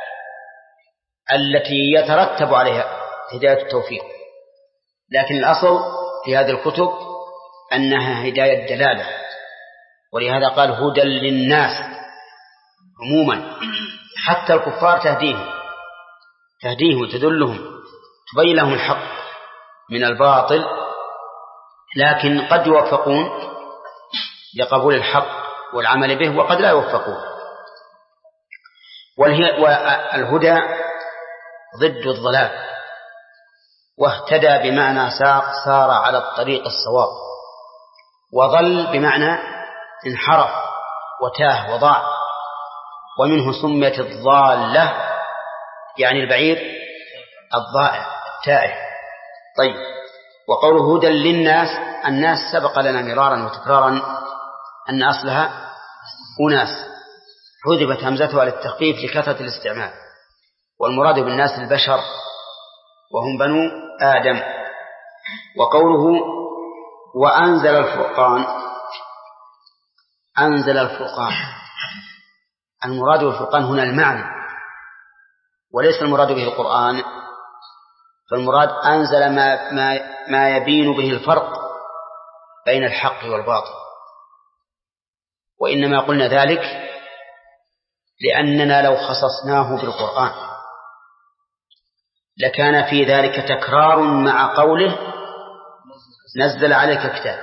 التي يترتب عليها هداية التوفيق، لكن الأصل في هذه الكتب أنها هداية دلالة، ولهذا قال هدى للناس عموما، حتى الكفار تهديهم تهديهم وتدلهم، تبين لهم الحق من الباطل، لكن قد يوفقون لقبول الحق والعمل به وقد لا يوفقون. والهدى ضد الضلال، واهتدى بمعنى سار على الطريق الصواب، وضل بمعنى انحرف وتاه وضاع، ومنه سميت الضالة يعني البعير الضائع التائه. طيب وقوله هدى للناس، الناس سبق لنا مرارا وتكرارا أن أصلها أناس، حذفت همزتها للتخفيف لكثرة الاستعمال، والمراد بالناس البشر وهم بنو آدم. وقوله وأنزل الفرقان، أنزل الفرقان، المراد بالفرقان هنا المعنى وليس المراد به القرآن، فالمراد أنزل ما, ما, ما يبين به الفرق بين الحق والباطل. وإنما قلنا ذلك لأننا لو خصصناه بالقرآن لكان في ذلك تكرار مع قوله نزل عليك كتاب،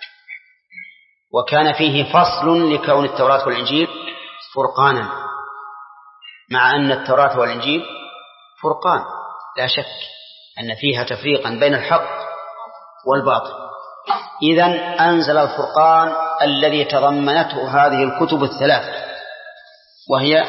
وكان فيه فصل لكون التوراة والإنجيل فرقانا، مع أن التوراة والإنجيل فرقان لا شك أن فيها تفريقا بين الحق والباطل. إذن أنزل الفرقان الذي تضمنته هذه الكتب الثلاث، وهي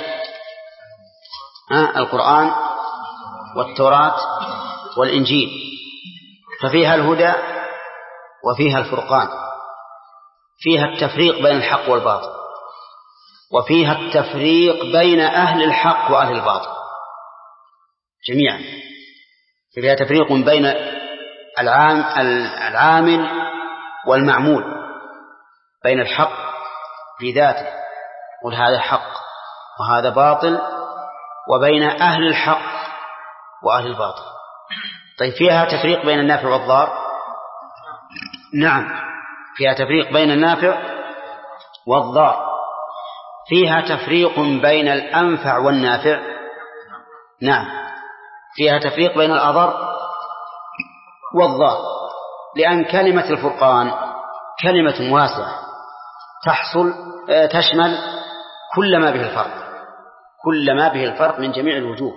القرآن والتوراة والإنجيل، ففيها الهدى وفيها الفرقان، فيها التفريق بين الحق والباطل، وفيها التفريق بين أهل الحق وأهل الباطل جميعا، فيها تفريق بين العام العامل والمعمول، بين الحق في ذاته قل هذا حق وهذا باطل، وبين أهل الحق وأهل الباطل. طيب فيها تفريق بين النافع والضار؟ نعم فيها تفريق بين النافع والضار. فيها تفريق بين الأنفع والنافع؟ نعم فيها تفريق بين الأضر والضار، لأن كلمة الفرقان كلمة واسعة تحصل تشمل كل ما به الفرق، كل ما به الفرق من جميع الوجوه.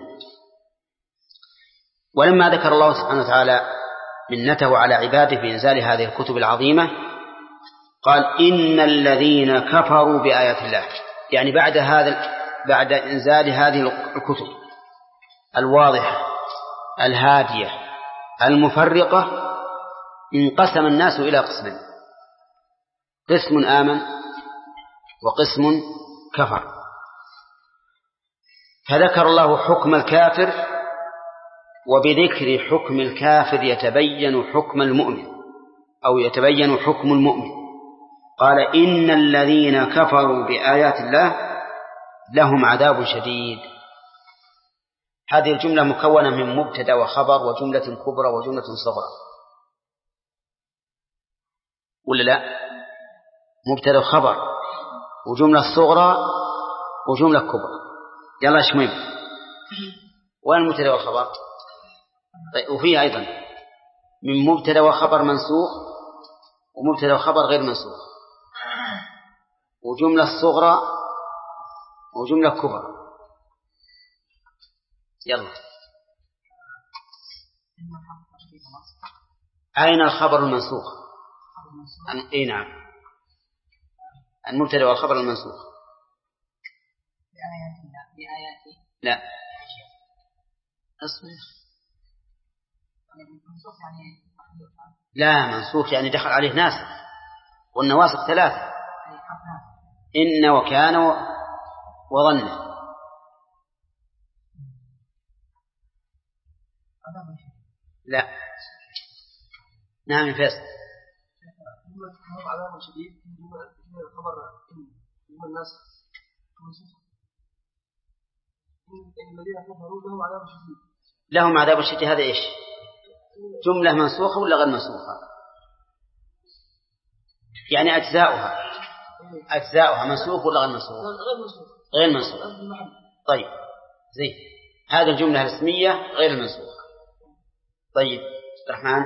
ولما ذكر الله سبحانه وتعالى منته على عباده بإنزال هذه الكتب العظيمة قال إن الذين كفروا بآيات الله، يعني بعد هذا بعد إنزال هذه الكتب الواضحة الهادية المفرقة انقسم الناس إلى قسمين: قسم آمن وقسم كفر. فذكر الله حكم الكافر، وبذكر حكم الكافر يتبين حكم المؤمن أو يتبين حكم المؤمن. قال: إن الذين كفروا بآيات الله لهم عذاب شديد. هذه الجملة مكونة من مبتدأ وخبر وجملة كبرى وجملة صغرى، ولا لا؟ مبتدأ وخبر وجملة صغرى وجملة كبرى. يلا شميم، وين المبتدأ والخبر؟ طيب، وفيه أيضا من مبتدأ وخبر منسوخ ومبتدأ وخبر غير منسوخ، وجملة صغرى وجملة كبرى. يلا، أين الخبر المنسوخ؟ أي نعم، المبتدأ والخبر المنسوخ. لا، لا، منسوخ يعني دخل عليه ناسخ، والنواسخ ثلاثة: إن وكان وظن. لا، نعم فيصل. لهم عذاب شديد، هذا إيش؟ جملة منسوخة ولا غير منسوخة؟ يعني أجزاؤها أجزاؤها منسوخ ولا غير منسوخ؟ غير منسوخ. طيب، زين، هذه الجملة الاسمية غير المنسوخة. طيب الرحمن،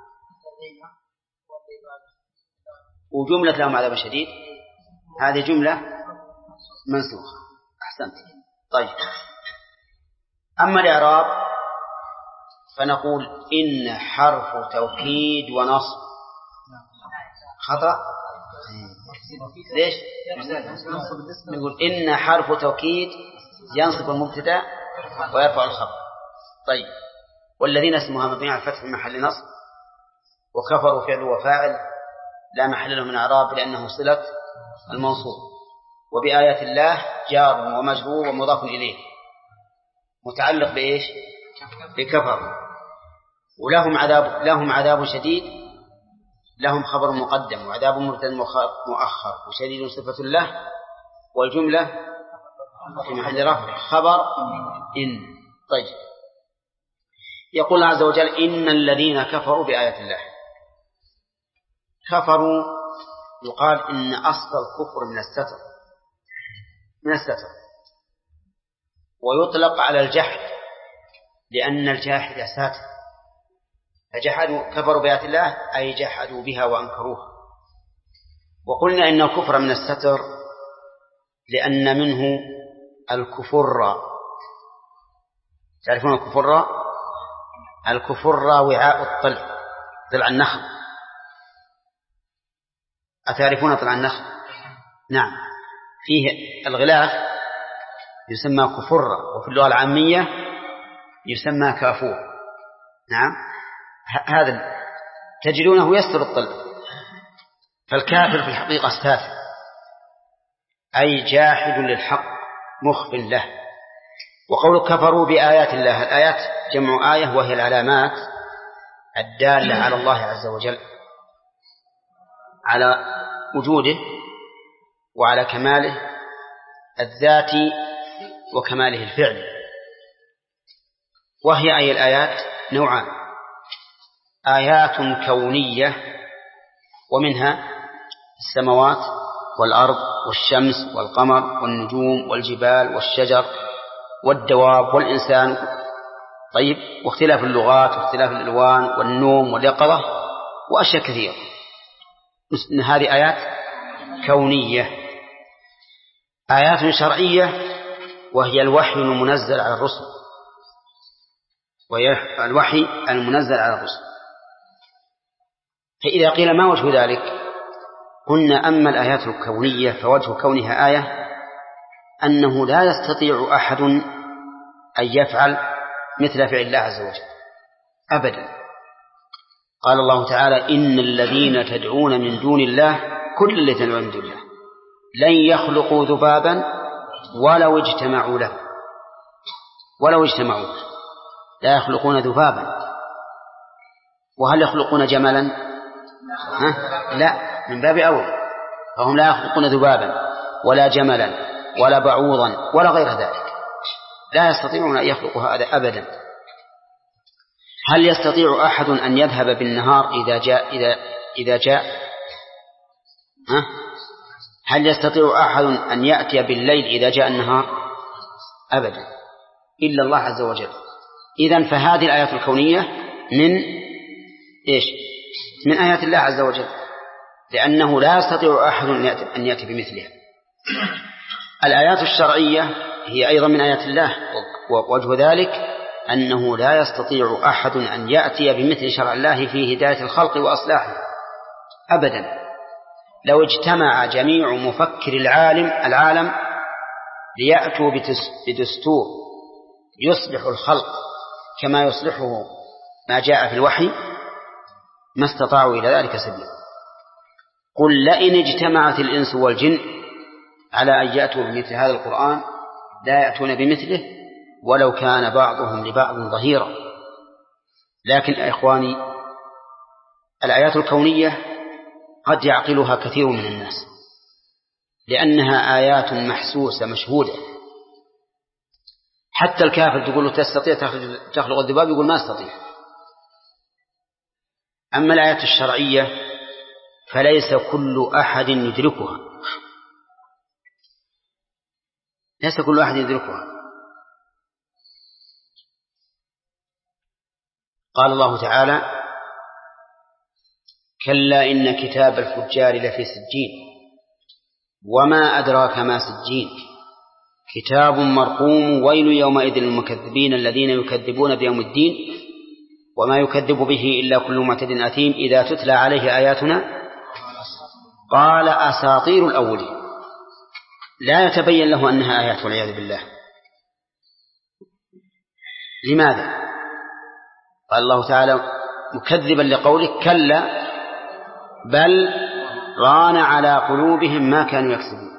وجملة لهم عذاب شديد هذه جملة منسوخة. أحسنت. طيب، أما الإعراب فنقول إن حرف توكيد ونصب. خطأ؟ ليش؟ نقول إن حرف توكيد ينصب المبتدأ ويرفع الخبر. طيب، والذين اسمها مبني على الفتح في محل نصب، وكفروا فعل وفاعل لا محل له من إعراب لأنه صلة الموصول، وبآيات الله جار ومجرور ومضاف إليه متعلق بإيش؟ بكفر. ولهم عذاب لهم عذاب شديد، لهم خبر مقدم وعذاب مبتدأ مؤخر وشديد صفة له، والجملة في محل رفع خبر إن. طيب، يقول عز وجل: إن الذين كفروا بآيات الله. كفروا يقال إن أصل الكفر من الستر من الستر ويطلق على الجحد، لأن الجاحد ساتر. فجحدوا كفروا بآيات الله أي جحدوا بها وأنكروها. وقلنا إن الكفر من الستر لأن منه الكفر. تعرفون الكفر؟ الكفر وعاء الطلع، طلع النخل. أتعرفون طلع النخل؟ نعم، فيه الغلاف يسمى كفر، وفي اللغة العامية يسمى كافور. نعم، هذا تجدونه يستر الطلع. فالكافر في الحقيقة استاثر أي جاحد للحق مخف له. وقول كفروا بآيات الله، الآيات جمع آية وهي العلامات الدالة على الله عز وجل، على وجوده وعلى كماله الذاتي وكماله الفعلي. وهي أي الآيات نوعان: آيات كونية ومنها السماوات والأرض والشمس والقمر والنجوم والجبال والشجر والدواب والإنسان. طيب، واختلاف اللغات واختلاف الألوان والنوم واليقظة وأشياء كثيرة. هذه آيات كونية. آيات شرعية وهي الوحي المنزل على الرسل، وهي الوحي المنزل على الرسل. فإذا قيل ما وجه ذلك؟ قلنا أما الآيات الكونية فوجه كونها آية أنه لا يستطيع أحد أن يفعل مثل فعل الله عز وجل أبدا. قال الله تعالى إن الذين تدعون من دون الله كل الذين تدعون من دون الله لن يخلقوا ذبابا ولو اجتمعوا له ولو اجتمعوا لا يخلقون ذبابا. وهل يخلقون جملا؟ ها؟ لا، من باب أول، فهم لا يخلقون ذبابا ولا جملا ولا بعوضا ولا غير ذلك، لا يستطيعون أن يخلقوا هذا أبدا. هل يستطيع أحد أن يذهب بالنهار إذا جاء إذا إذا جاء ها؟ هل يستطيع أحد أن يأتي بالليل إذا جاء النهار؟ أبدا، إلا الله عز وجل. إذن فهذه الآيات الكونية من إيش؟ من آيات الله عز وجل، لأنه لا يستطيع أحد أن يأتي بمثلها. الآيات الشرعية هي أيضا من آيات الله، ووجه ذلك أنه لا يستطيع أحد أن يأتي بمثل شرع الله في هداية الخلق وأصلاحه أبدا. لو اجتمع جميع مفكر العالم العالم ليأتوا بدستور يصلح الخلق كما يصلحه ما جاء في الوحي ما استطاعوا إلى ذلك سبيلا. قل لئن اجتمعت الإنس والجن على أن يأتوا بمثل هذا القرآن لا يأتون بمثله ولو كان بعضهم لبعض ظهيرا. لكن يا إخواني الآيات الكونية قد يعقلها كثير من الناس لأنها آيات محسوسة مشهودة. حتى الكافر تقول له تستطيع تخلق الذباب يقول ما استطيع. أما الآيات الشرعية فليس كل أحد يدركها، ليس كل أحد يدركها. قال الله تعالى كلا إن كتاب الفجار لفي سجين وما أدراك ما سجين كتاب مرقوم ويل يومئذ للمكذبين الذين يكذبون بيوم الدين وما يكذب به إلا كل معتد أثيم إذا تتلى عليه آياتنا قال أساطير الأولين. لا يتبين له أنها آيات والعياذ بالله. لماذا؟ قال الله تعالى مكذبا لقوله كلا بل ران على قلوبهم ما كانوا يكسبون.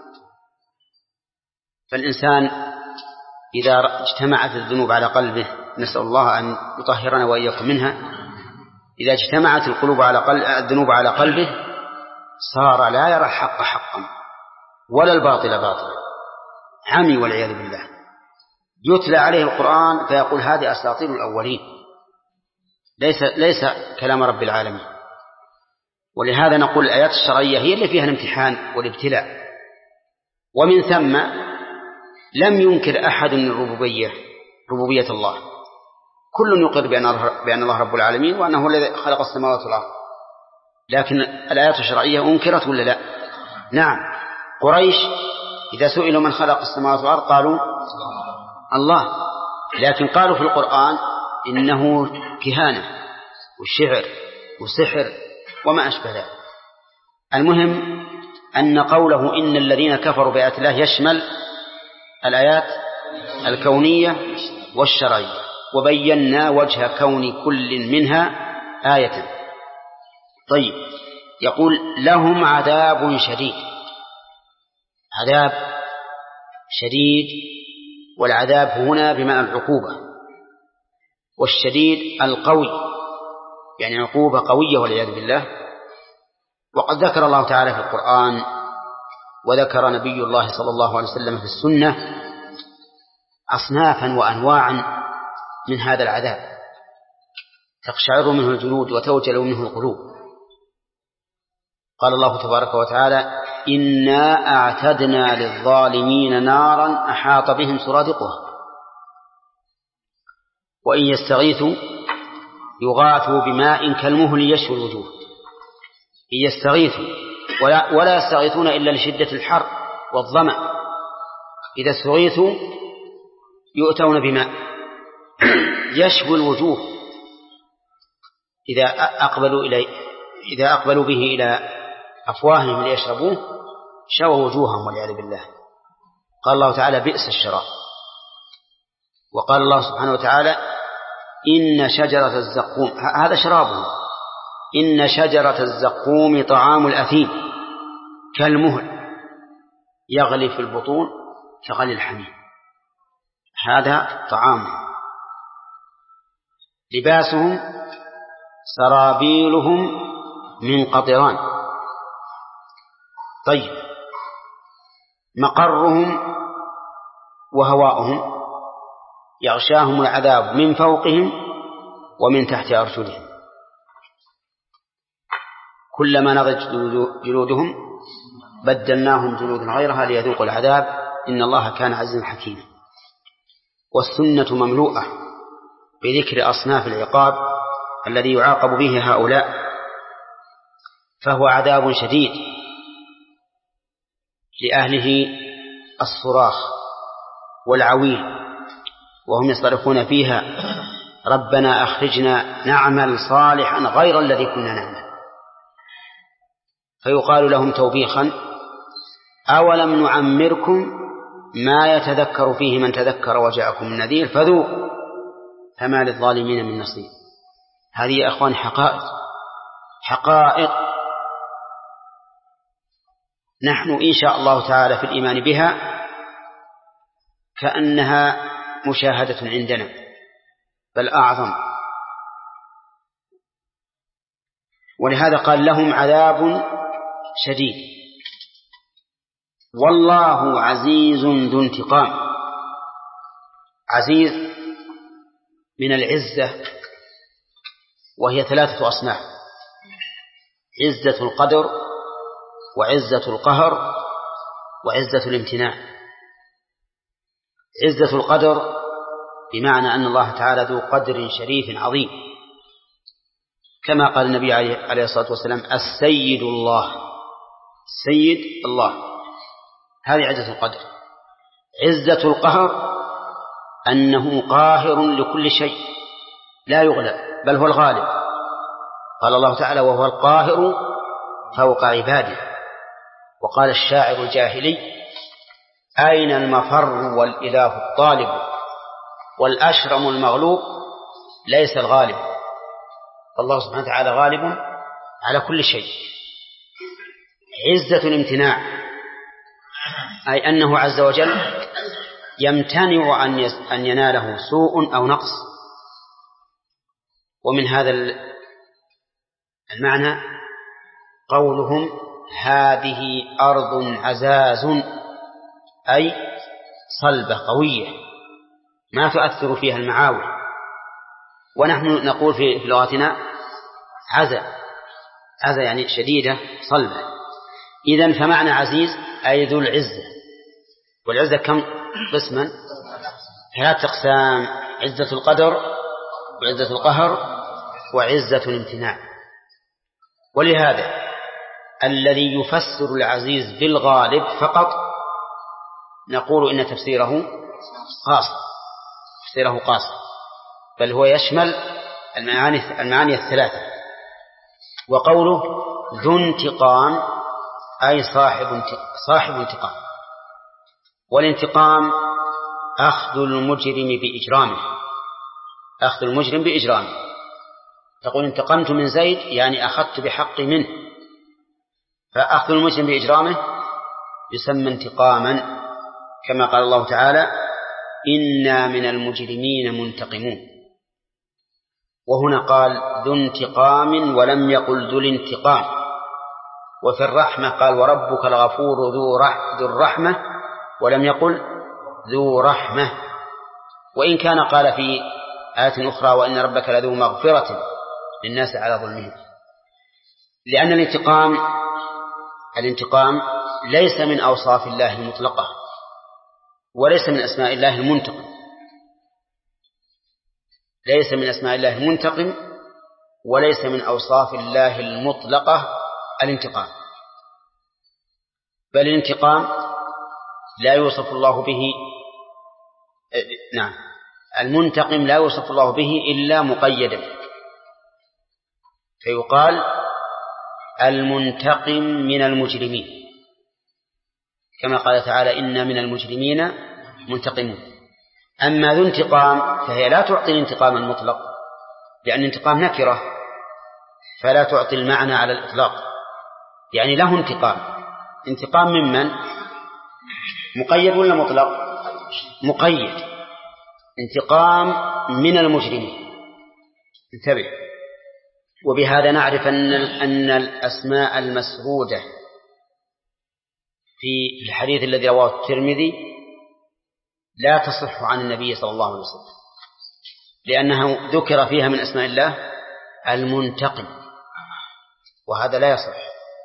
فالإنسان إذا اجتمعت الذنوب على قلبه، نسأل الله أن يطهرنا وإياكم منها، إذا اجتمعت القلوب على قلب الذنوب على قلبه صار لا يرى الحق حقا ولا الباطل باطلا، عمي والعياذ بالله. يتلى عليه القرآن فيقول هذه أساطير الأولين، ليس ليس كلام رب العالمين. ولهذا نقول الآيات الشرعية هي اللي فيها الامتحان والابتلاء. ومن ثم لم ينكر أحد من الربوبية ربوبية الله، كل يقر بأن الله رب العالمين وأنه الذي خلق السماوات والأرض. لكن الآيات الشرعية أنكرت ولا لا؟ نعم. قريش إذا سئلوا من خلق السماوات والأرض قالوا الله، لكن قالوا في القرآن إنه كهانة والشعر وسحر وما أشبه ذلك. المهم أن قوله إن الذين كفروا بآيات الله يشمل الآيات الكونية والشرعية، وبينا وجه كون كل منها آية. طيب، يقول لهم عذاب شديد، عذاب شديد، والعذاب هنا بمعنى العقوبة، والشديد القوي يعني عقوبة قوية والعياذ بالله. وقد ذكر الله تعالى في القرآن وذكر نبي الله صلى الله عليه وسلم في السنة أصنافا وأنواعا من هذا العذاب تقشعر منه الجلود وتوجل منه القلوب. قال الله تبارك وتعالى إنا أعتدنا للظالمين نارا أحاط بهم سرادقها وإن يستغيثوا يغاثوا بماء كالمهل يشوي الوجوه. إن يستغيثوا ولا, ولا يستغيثون إلا لشدة الحر والظمأ، إذا استغيثوا يؤتون بماء يشوي الوجوه، إذا أقبلوا إليه إذا أقبلوا به إلى أفواههم ليشربوه شوى وجوههم والعياذ بالله. قال الله تعالى بئس الشراب. وقال الله سبحانه وتعالى إن شجرة الزقوم، هذا شرابه، إن شجرة الزقوم طعام الأثيم كالمهل يغلي في البطون كغلي الحميم. هذا طعام. لباسهم سرابيلهم من قطران. طيب، مقرهم وهواؤهم يغشاهم العذاب من فوقهم ومن تحت أرجلهم، كلما نضجت جلودهم بدلناهم جلودا غيرها ليذوقوا العذاب إن الله كان عزيزا حكيما. والسنة مملوءة بذكر أصناف العقاب الذي يعاقب به هؤلاء، فهو عذاب شديد لأهله الصراخ والعويل وهم يصرخون فيها ربنا أخرجنا نعمل صالحا غير الذي كنا نعمل، فيقال لهم توبيخا أولم نعمركم ما يتذكر فيه من تذكر وجاءكم النذير فذوقوا فما للظالمين من نصير. هذه يا أخوان حقائق حقائق نحن إن شاء الله تعالى في الإيمان بها كأنها مشاهدة عندنا بل أعظم. ولهذا قال لهم عذاب شديد والله عزيز ذو انتقام. عزيز من العزة وهي ثلاثة أصناف: عزة القدر وعزة القهر وعزة الامتناع. عزة القدر بمعنى أن الله تعالى ذو قدر شريف عظيم، كما قال النبي عليه الصلاة والسلام السيد الله، سيد الله، هذه عزة القدر. عزة القهر أنه قاهر لكل شيء لا يغلب بل هو الغالب، قال الله تعالى وهو القاهر فوق عباده. وقال الشاعر الجاهلي أين المفر والإله الطالب والأشرم المغلوب ليس الغالب. الله سبحانه وتعالى غالب على كل شيء. عزة الامتناع أي أنه عز وجل يمتنع أن يناله سوء أو نقص. ومن هذا المعنى قولهم هذه أرض عزاز أي صلبة قوية ما تؤثر فيها المعاول، ونحن نقول في لغتنا عزا، عزا يعني شديدة صلبة. إذن فمعنى عزيز أي ذو العزة. والعزة كم قسما؟ ثلاث أقسام: عزة القدر وعزة القهر وعزة الامتناع. ولهذا الذي يفسر العزيز بالغالب فقط نقول إن تفسيره قاصر، تفسيره قاصر، بل هو يشمل المعاني, المعاني الثلاثة. وقوله ذو انتقام أي صاحب صاحب انتقام. والانتقام أخذ المجرم بإجرامه، أخذ المجرم بإجرامه. تقول انتقمت من زيد يعني أخذت بحق منه، فأخذ المجرم بإجرامه يسمى انتقاما، كما قال الله تعالى إنا من المجرمين منتقمون. وهنا قال ذو انتقام ولم يقل ذو الانتقام. وفي الرحمة قال وربك الغفور ذو الرحمة ولم يقل ذو رحمة. وإن كان قال في آية أخرى وإن ربك لذو مغفرة للناس على ظلمهم، لأن الانتقام الانتقام ليس من أوصاف الله المطلقة وليس من أسماء الله المنتقم، ليس من أسماء الله المنتقم وليس من أوصاف الله المطلقة الانتقام. بل الانتقام لا يوصف الله به، نعم المنتقم لا يوصف الله به إلا مقيدا، فيقال المنتقم من المجرمين، كما قال تعالى إن من المجرمين منتقمون. أما ذو انتقام فهي لا تعطي الانتقام المطلق لأن انتقام نكرة فلا تعطي المعنى على الإطلاق، يعني له انتقام. انتقام ممن؟ مقيد ولا مطلق؟ مقيد. انتقام من المجرمين. انتبه. وبهذا نعرف أن أن الأسماء المسرودة في الحديث الذي رواه الترمذي لا تصح عن النبي صلى الله عليه وسلم، لأنه ذكر فيها من أسماء الله المنتقم، وهذا لا يصح.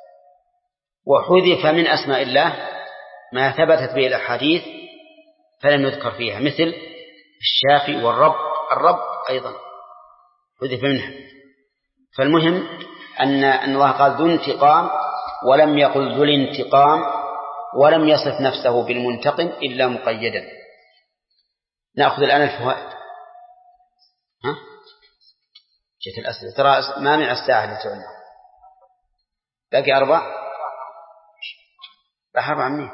وحذف من أسماء الله ما ثبتت به الأحاديث فلم يذكر فيها، مثل الشافي والرب. الرب أيضا حذف منها. فالمهم أن أن الله قال ذو انتقام ولم يقل ذو الانتقام، ولم يصف نفسه بالمنتقم إلا مقيدا. نأخذ الآن الفوائد. ها؟ جت الأسئلة، ترى ما من الساعة اللي تعلم. باقي أربع راح أربع مني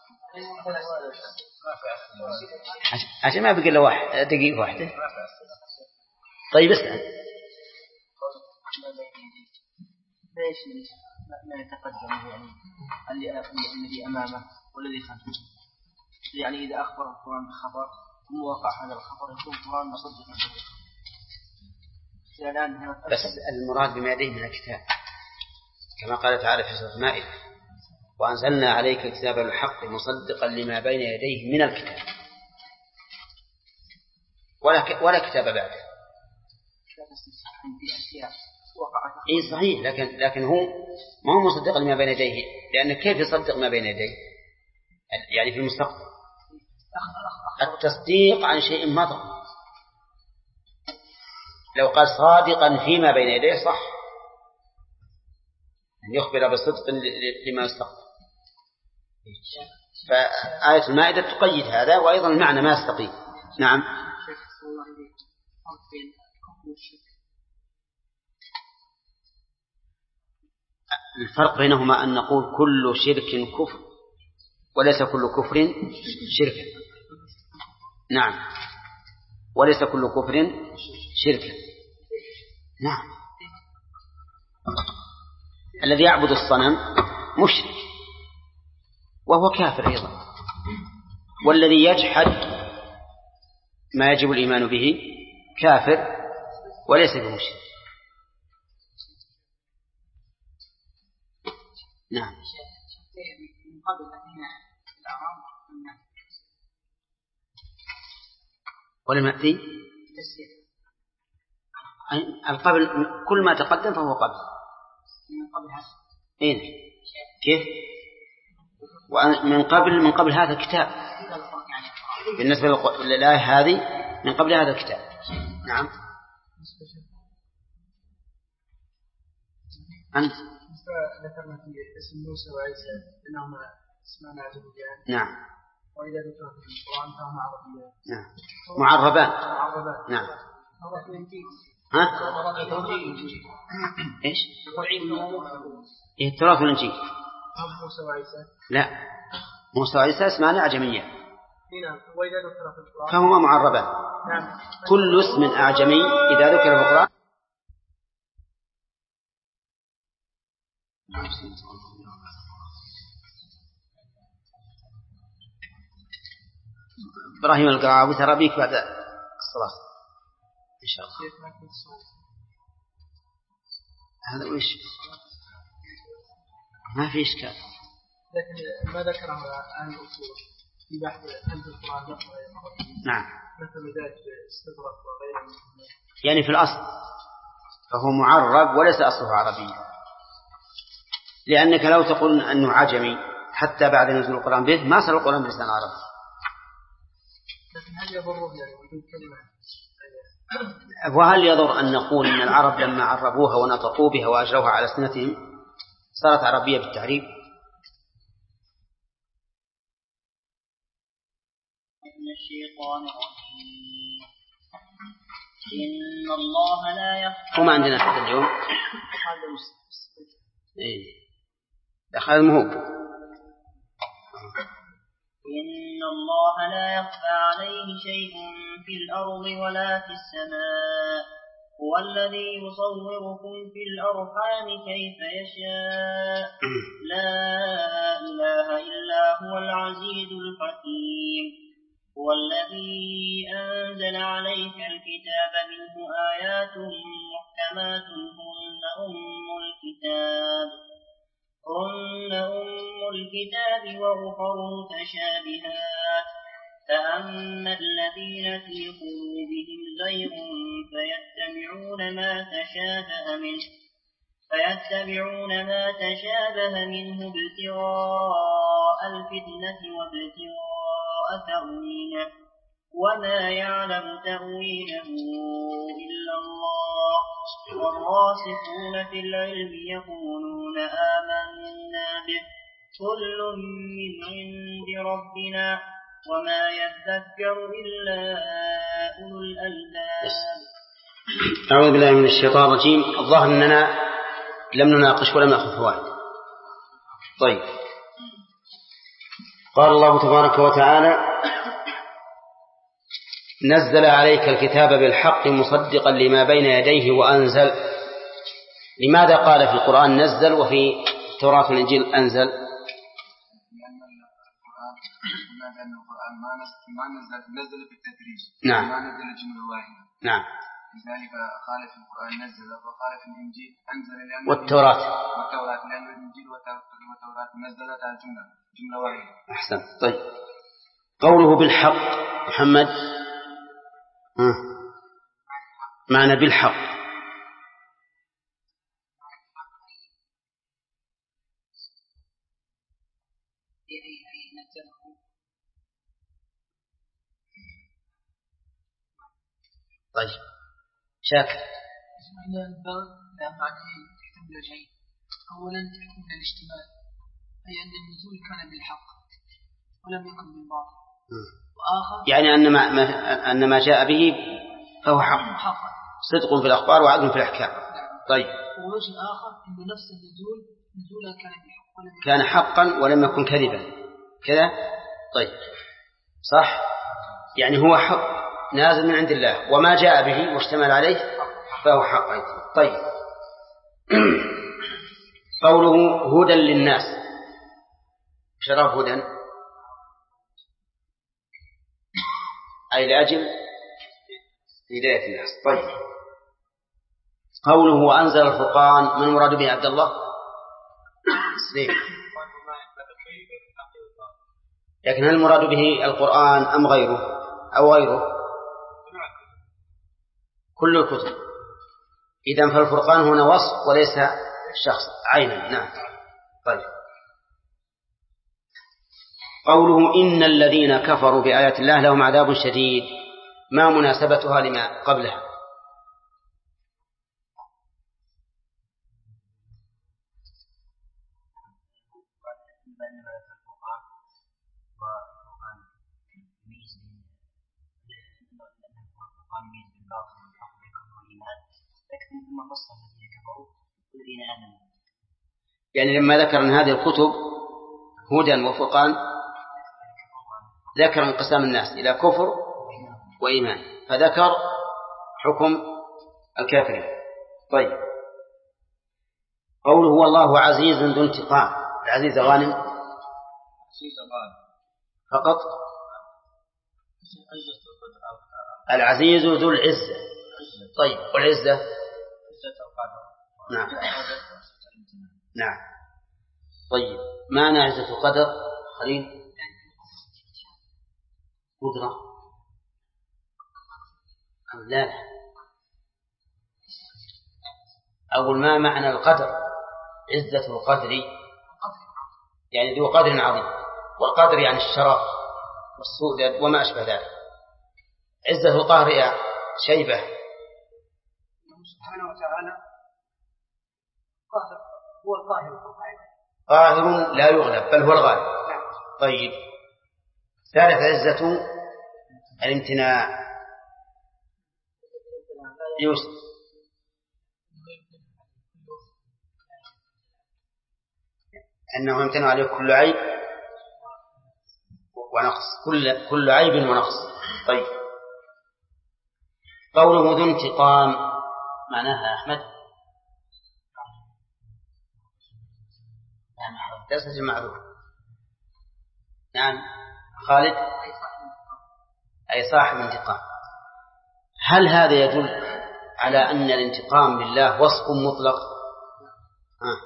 عشان ما بقي إلا واحد دقيقة واحدة. طيب اسأل. ليش ما يتقدم يعني الذي أمامه والذي خلفه؟ يعني إذا أخبر القرآن بخبر ثم وقع هذا الخبر يكون القرآن مصدقا به. بس المراد بما يديه من الكتاب كما قال تعالى في سورة المائدة: وأنزلنا عليك الكتاب بالحق مصدقا لما بين يديه من الكتاب، ولا ولا كتاب بعده. اي صحيح، لكن لكن هو ما هو مصدق لما بين يديه، لأن كيف يصدق ما بين يديه؟ يعني في المستقبل التصديق عن شيء مضى. لو قال صادقا فيما بين يديه صح، أن يخبر بصدق لما يستقبل. فآية المائدة تقيد هذا، وأيضا المعنى ما يستقيم. نعم. الفرق بينهما أن نقول كل شرك كفر وليس كل كفر شركا. نعم، وليس كل كفر شركا. نعم. الذي يعبد الصنم مشرك وهو كافر أيضا، والذي يجحد ما يجب الإيمان به كافر وليس بمشرك. نعم. ولم يأتي القبل، كل ما تقدم فهو قبل. إيه؟ كيف؟ ومن قبل من قبل هذا الكتاب بالنسبة للآية هذه، من قبل هذا الكتاب. نعم. أنت ذكرنا في اسم موسى وعيسى إنهما اسمان عجميان. نعم. وإذا ذكر في القرآن فهما عربيان. نعم. معربان. معربان. نعم. ها؟ إيش؟ إيه التراث والإنجيل. موسى وعيسى. لا، موسى وعيسى اسمان أعجميان. نعم. وإذا ذكر في القرآن فهما معربان. نعم. كل اسم أعجمي إذا ذكر في القرآن. إبراهيم القرعاوي ترى بيك بعد الصلاة إن شاء الله. هذا وإيش؟ ما في إشكال. لكن ما ذكره عن الأصول في بحث عن القرآن. نعم. مثل ذلك استغرق وغيره. يعني في الأصل فهو معرب وليس أصله عربي، لأنك لو تقول أنه عجمي حتى بعد نزول القرآن به ما صار القرآن بلسان عربي. لكن هل يضره يعني وجود كلمة؟ وهل يضر أن نقول أن العرب لما عربوها ونطقوا بها وأجروها على سنتهم صارت عربية بالتعريب؟ من الشيطان الرجيم. إن الله لا يخفى. وما عندنا حتى اليوم. إيه. دخل المهوب. إن الله لا يخفى عليه شيء في الأرض ولا في السماء هو الذي يصوركم في الأرحام كيف يشاء لا إله إلا هو العزيز الحكيم هو الذي أنزل عليك الكتاب منه آيات محكمات هن أم الكتاب هن أم الكتاب وأخر متشابهات فأما الذين في قلوبهم زيغ فيتبعون ما تشابه منه فيتبعون ما تشابه منه ابتغاء الفتنة وابتغاء تأويله وما يعلم تأويله إلا الله والراسخون في العلم يقولون آمنا به كل من عند ربنا وما يذكر إلا أولو الألباب. أعوذ بالله من الشيطان الرجيم. الظاهر أننا لم نناقش ولم نأخذ فوائد. طيب، قال الله تبارك وتعالى نزل عليك الكتاب بالحق مصدقا لما بين يديه وأنزل. لماذا قال في القرآن نزل وفي التوراة والإنجيل أنزل؟ لأن القرآن ما نزل نزل بالتدريج. نعم. ما نزل جملة واحدة. نعم. لذلك قال في القرآن نزل وقال في الإنجيل أنزل لأن والتوراة والتوراة لأن الإنجيل والتوراة نزلت على جملة جملة واحدة. أحسن. طيب، قوله بالحق محمد ها. معنى بالحق طيب شاكر. اسمعنا الباب لا معنى تحتمل وجهين. أولا تحتمل الاشتمال أي أن النزول كان بالحق ولم يكن بالباطل. وآخر يعني أن ما, ما أن ما جاء به فهو حق حقا. صدق في الأخبار وعدل في الأحكام. طيب. ووجه آخر أن نفس النزول نزولا كان بالحق ولم كان حقا ولم يكن كذبا كذا. طيب صح، يعني هو حق نازل من عند الله وما جاء به واشتمل عليه فهو حق أيضا. طيب قوله هدى للناس شراب هدى أي لأجل هداية الناس. طيب قوله وأنزل الفرقان من مراد به عبد الله سليم. لكن هل المراد به القرآن أم غيره أو غيره؟ كل الكتب. إذن فالفرقان هنا وصف وليس شخص عينا. نعم. طيب قوله إن الذين كفروا بآيات الله لهم عذاب شديد ما مناسبتها لما قبلها؟ يعني لما ذكر أن هذه الكتب هدى وفرقان ذكر انقسام الناس إلى كفر وإيمان فذكر حكم الكافرين. طيب قوله هو الله عزيز ذو انتقام. العزيز غانم فقط. العزيز ذو العزة. طيب والعزة نعم نعم. طيب معنى عزة قدر خليل قدرة لا لا أول ما معنى القدر عزة القدر يعني ذو قدر عظيم والقدر يعني الشرف والسؤدد وما أشبه ذلك. عزة القهر يا شيبة سبحانه وتعالى قاهر هو القاهر قاهر لا يغلب بل هو الغالب. طيب ثالث عزة الامتناع يوسف أنه يمتنع عليه كل عيب ونقص كل كل عيب ونقص. طيب قوله ذو انتقام معناها يا أحمد درس المعذور. نعم خالد أي صاحب انتقام. هل هذا يدل على أن الانتقام لله وصف مطلق؟ آه.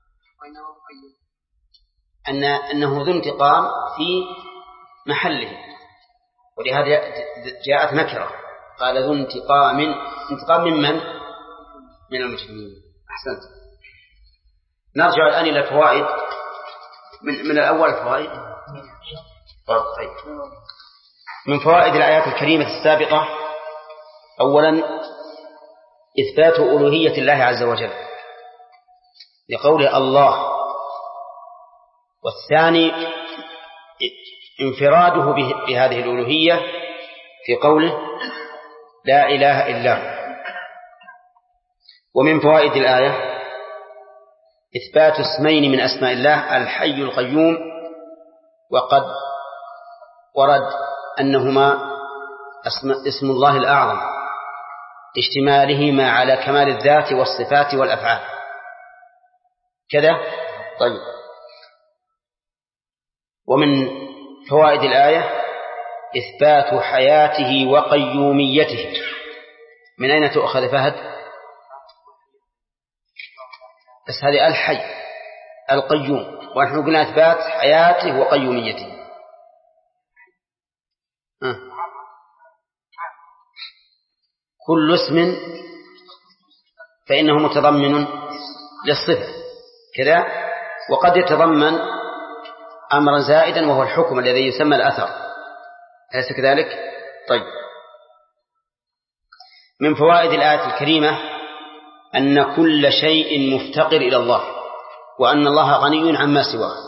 أن أنه ذو انتقام في محله، ولهذا جاءت نكرة قال ذو انتقام. انتقام من من؟ من المجرمين. أحسنت. نرجع الآن إلى الفوائد. من, من الأول فوائد. طيب. من فوائد الآيات الكريمة السابقة: أولا إثبات ألوهية الله عز وجل لقول الله، والثاني انفراده بهذه الألوهية في قوله لا إله إلا هو. ومن فوائد الآية إثبات اسمين من أسماء الله الحي القيوم، وقد ورد أنهما اسم الله الأعظم اشتمالهما على كمال الذات والصفات والأفعال كذا. طيب. ومن فوائد الآية إثبات حياته وقيوميته. من أين تؤخذ فهد؟ بس هذه الحي القيوم، ونحن قلنا إثبات حياته وقيوميته. أه. كل اسم فإنه متضمن للصفة كذا، وقد يتضمن أمرا زائدا وهو الحكم الذي يسمى الأثر، أليس كذلك؟ طيب. من فوائد الآية الكريمة أن كل شيء مفتقر إلى الله، وأن الله غني عما سواه.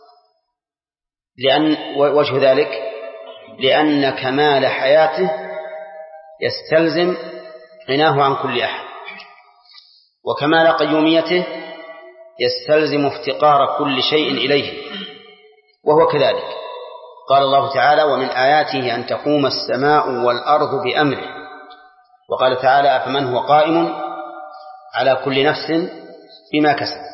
لأن وجه ذلك لأن كمال حياته يستلزم غناه عن كل أحد، وكمال قيوميته يستلزم افتقار كل شيء إليه، وهو كذلك. قال الله تعالى ومن آياته أن تقوم السماء والأرض بأمره. وقال تعالى أفمن هو قائم على كل نفس بما كسبت.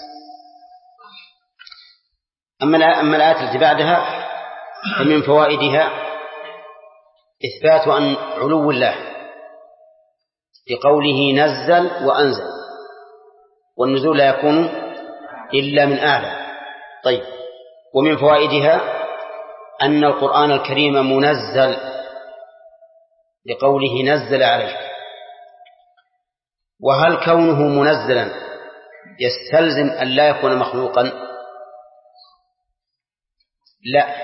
أما الآية التي بعدها فمن فوائدها إثبات أن علو الله بقوله نزل وأنزل، والنزول لا يكون إلا من أعلى. طيب. ومن فوائدها أن القرآن الكريم منزل بقوله نزل عليك. وهل كونه منزلا يستلزم أن لا يكون مخلوقا؟ لا،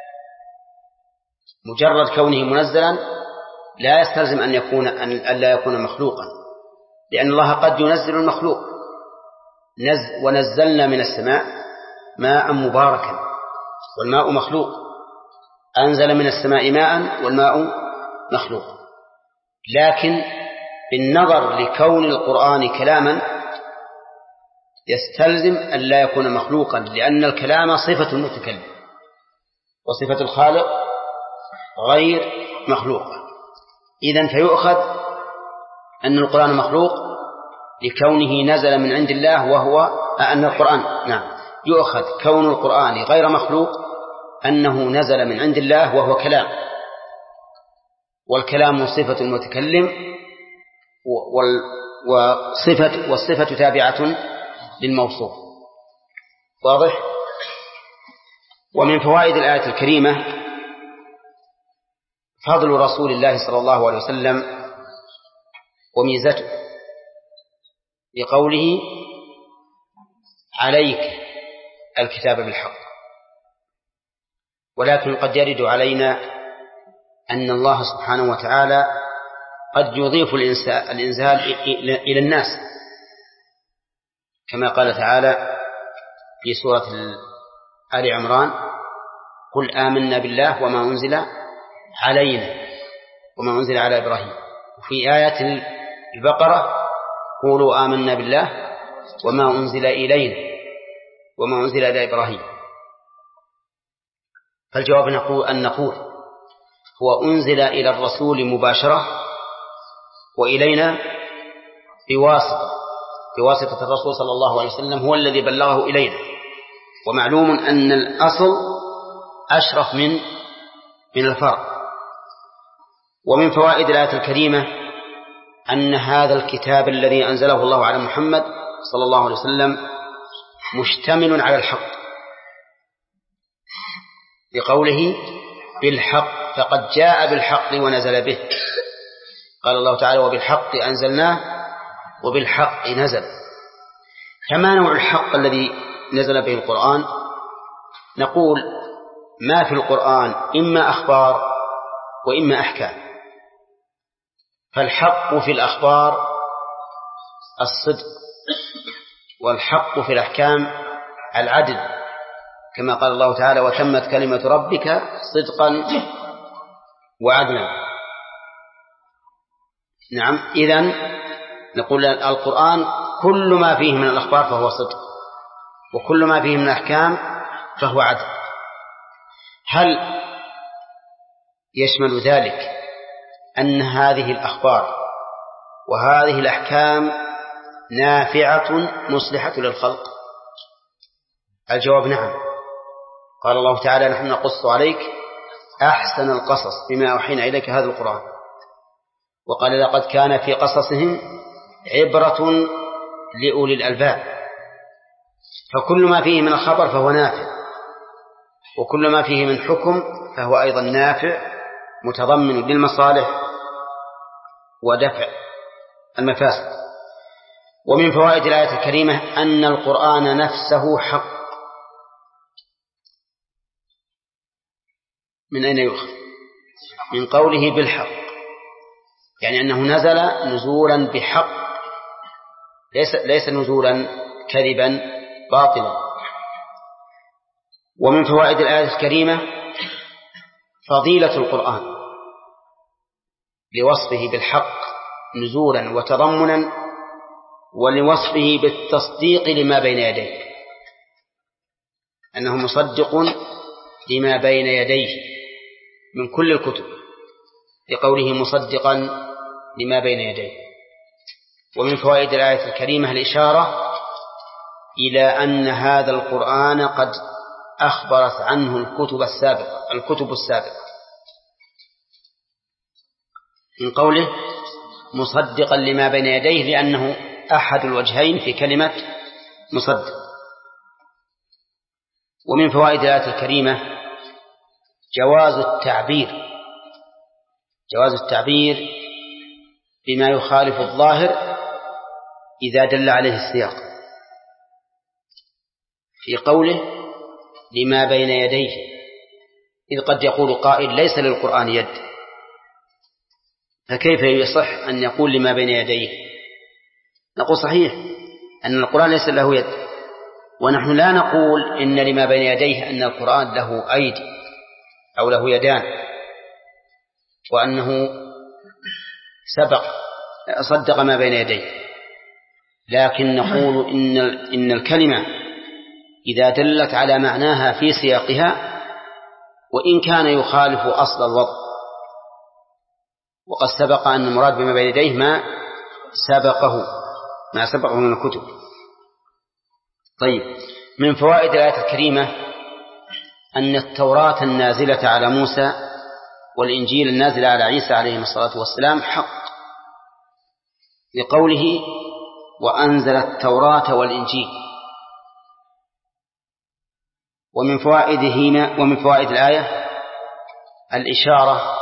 مجرد كونه منزلا لا يستلزم أن يكون أن لا يكون مخلوقا، لأن الله قد ينزل المخلوق. نزل ونزلنا من السماء ماء مباركا، والماء مخلوق. أنزل من السماء ماء والماء مخلوق. لكن بالنظر لكون القرآن كلاما يستلزم أن لا يكون مخلوقا، لأن الكلام صفة المتكلم، وصفة الخالق غير مخلوقة. إذن فيؤخذ أن القرآن مخلوق لكونه نزل من عند الله، وهو أن القرآن نعم يؤخذ كون القرآن غير مخلوق أنه نزل من عند الله وهو كلام، والكلام صفة المتكلم، وصفة والصفة تابعة للموصوف. واضح؟ ومن فوائد الآية الكريمة فضل رسول الله صلى الله عليه وسلم وميزته بقوله عليك الكتاب بالحق. ولكن قد يرد علينا أن الله سبحانه وتعالى قد يضيف الإنزال إلى الناس، كما قال تعالى في سورة آل عمران قل آمنا بالله وما أنزل علينا وما أنزل على إبراهيم. وفي آية البقرة قولوا آمنا بالله وما أنزل إلينا وما أنزل إلى إبراهيم. فالجواب نقول أن نقول هو أنزل إلى الرسول مباشرة، وإلينا بواسطة بواسطة الرسول صلى الله عليه وسلم هو الذي بلغه إلينا. ومعلوم أن الأصل أشرف من من الفرع. ومن فوائد الآية الكريمة أن هذا الكتاب الذي أنزله الله على محمد صلى الله عليه وسلم مشتمل على الحق، بقوله بالحق، فقد جاء بالحق ونزل به. قال الله تعالى وبالحق أنزلناه وبالحق نزل. فما نوع الحق الذي نزل به القرآن؟ نقول ما في القرآن إما أخبار وإما أحكام. فالحق في الأخبار الصدق، والحق في الأحكام العدل، كما قال الله تعالى وتمت كلمة ربك صدقا وعدلا. نعم، إذن نقول القرآن كل ما فيه من الأخبار فهو صدق، وكل ما فيه من الأحكام فهو عدل. هل يشمل ذلك أن هذه الأخبار وهذه الأحكام نافعة مصلحة للخلق؟ الجواب نعم. قال الله تعالى نحن نقص عليك أحسن القصص بما أوحينا إليك هذا القرآن. وقال لقد كان في قصصهم عبرة لأولي الألباب. فكل ما فيه من الخبر فهو نافع، وكل ما فيه من حكم فهو أيضا نافع متضمن للمصالح ودفع المفاسد. ومن فوائد الآية الكريمة أن القرآن نفسه حق. من أين يؤخذ؟ من قوله بالحق، يعني أنه نزل نزولا بحق، ليس, ليس نزولا كذبا باطلا. ومن فوائد الآية الكريمة فضيلة القرآن لوصفه بالحق نزولا وتضمنا، ولوصفه بالتصديق لما بين يديه، أنه مصدق لما بين يديه من كل الكتب، لقوله مصدقا لما بين يديه. ومن فوائد الآية الكريمة الإشارة إلى أن هذا القرآن قد أخبرت عنه الكتب السابقة الكتب السابقة من قوله مصدقا لما بين يديه، لأنه أحد الوجهين في كلمة مصدق. ومن فوائد الآية الكريمة جواز التعبير جواز التعبير بما يخالف الظاهر إذا دل عليه السياق، في قوله لما بين يديه، إذ قد يقول قائل ليس للقرآن يد، فكيف يصح أن يقول لما بين يديه؟ نقول صحيح أن القرآن ليس له يد، ونحن لا نقول إن لما بين يديه أن القرآن له أيدي أو له يدان وأنه سبق صدق ما بين يديه، لكن نقول إن إن الكلمة إذا دلت على معناها في سياقها وإن كان يخالف أصل الوضع، وقد سبق أن المراد بما بين يديه ما سبقه ما سبقه من الكتب. طيب، من فوائد الآية الكريمة أن التوراة النازلة على موسى والإنجيل النازل على عيسى عليه الصلاة والسلام حق، لقوله وأنزل التوراة والإنجيل. ومن فوائدهما ومن فوائد الآية الإشارة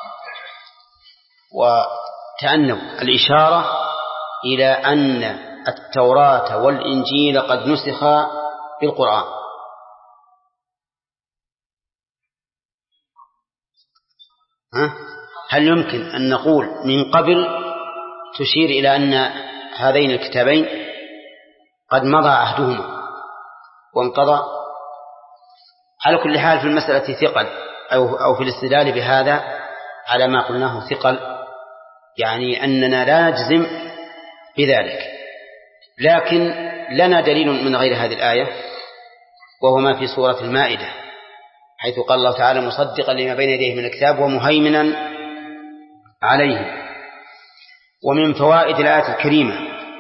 وتأنوا الإشارة إلى أن التوراة والإنجيل قد نسخا بالقرآن. ها؟ هل يمكن أن نقول من قبل تشير إلى أن هذين الكتابين قد مضى عهدهما وانقضى؟ على كل حال في المسألة ثقل أو, أو في الاستدلال بهذا على ما قلناه ثقل، يعني أننا لا نجزم بذلك، لكن لنا دليل من غير هذه الآية وهو ما في سورة المائدة، حيث قال الله تعالى مصدقا لما بين يديه من الكتاب ومهيمنا عليه. ومن فوائد الآية الكريمة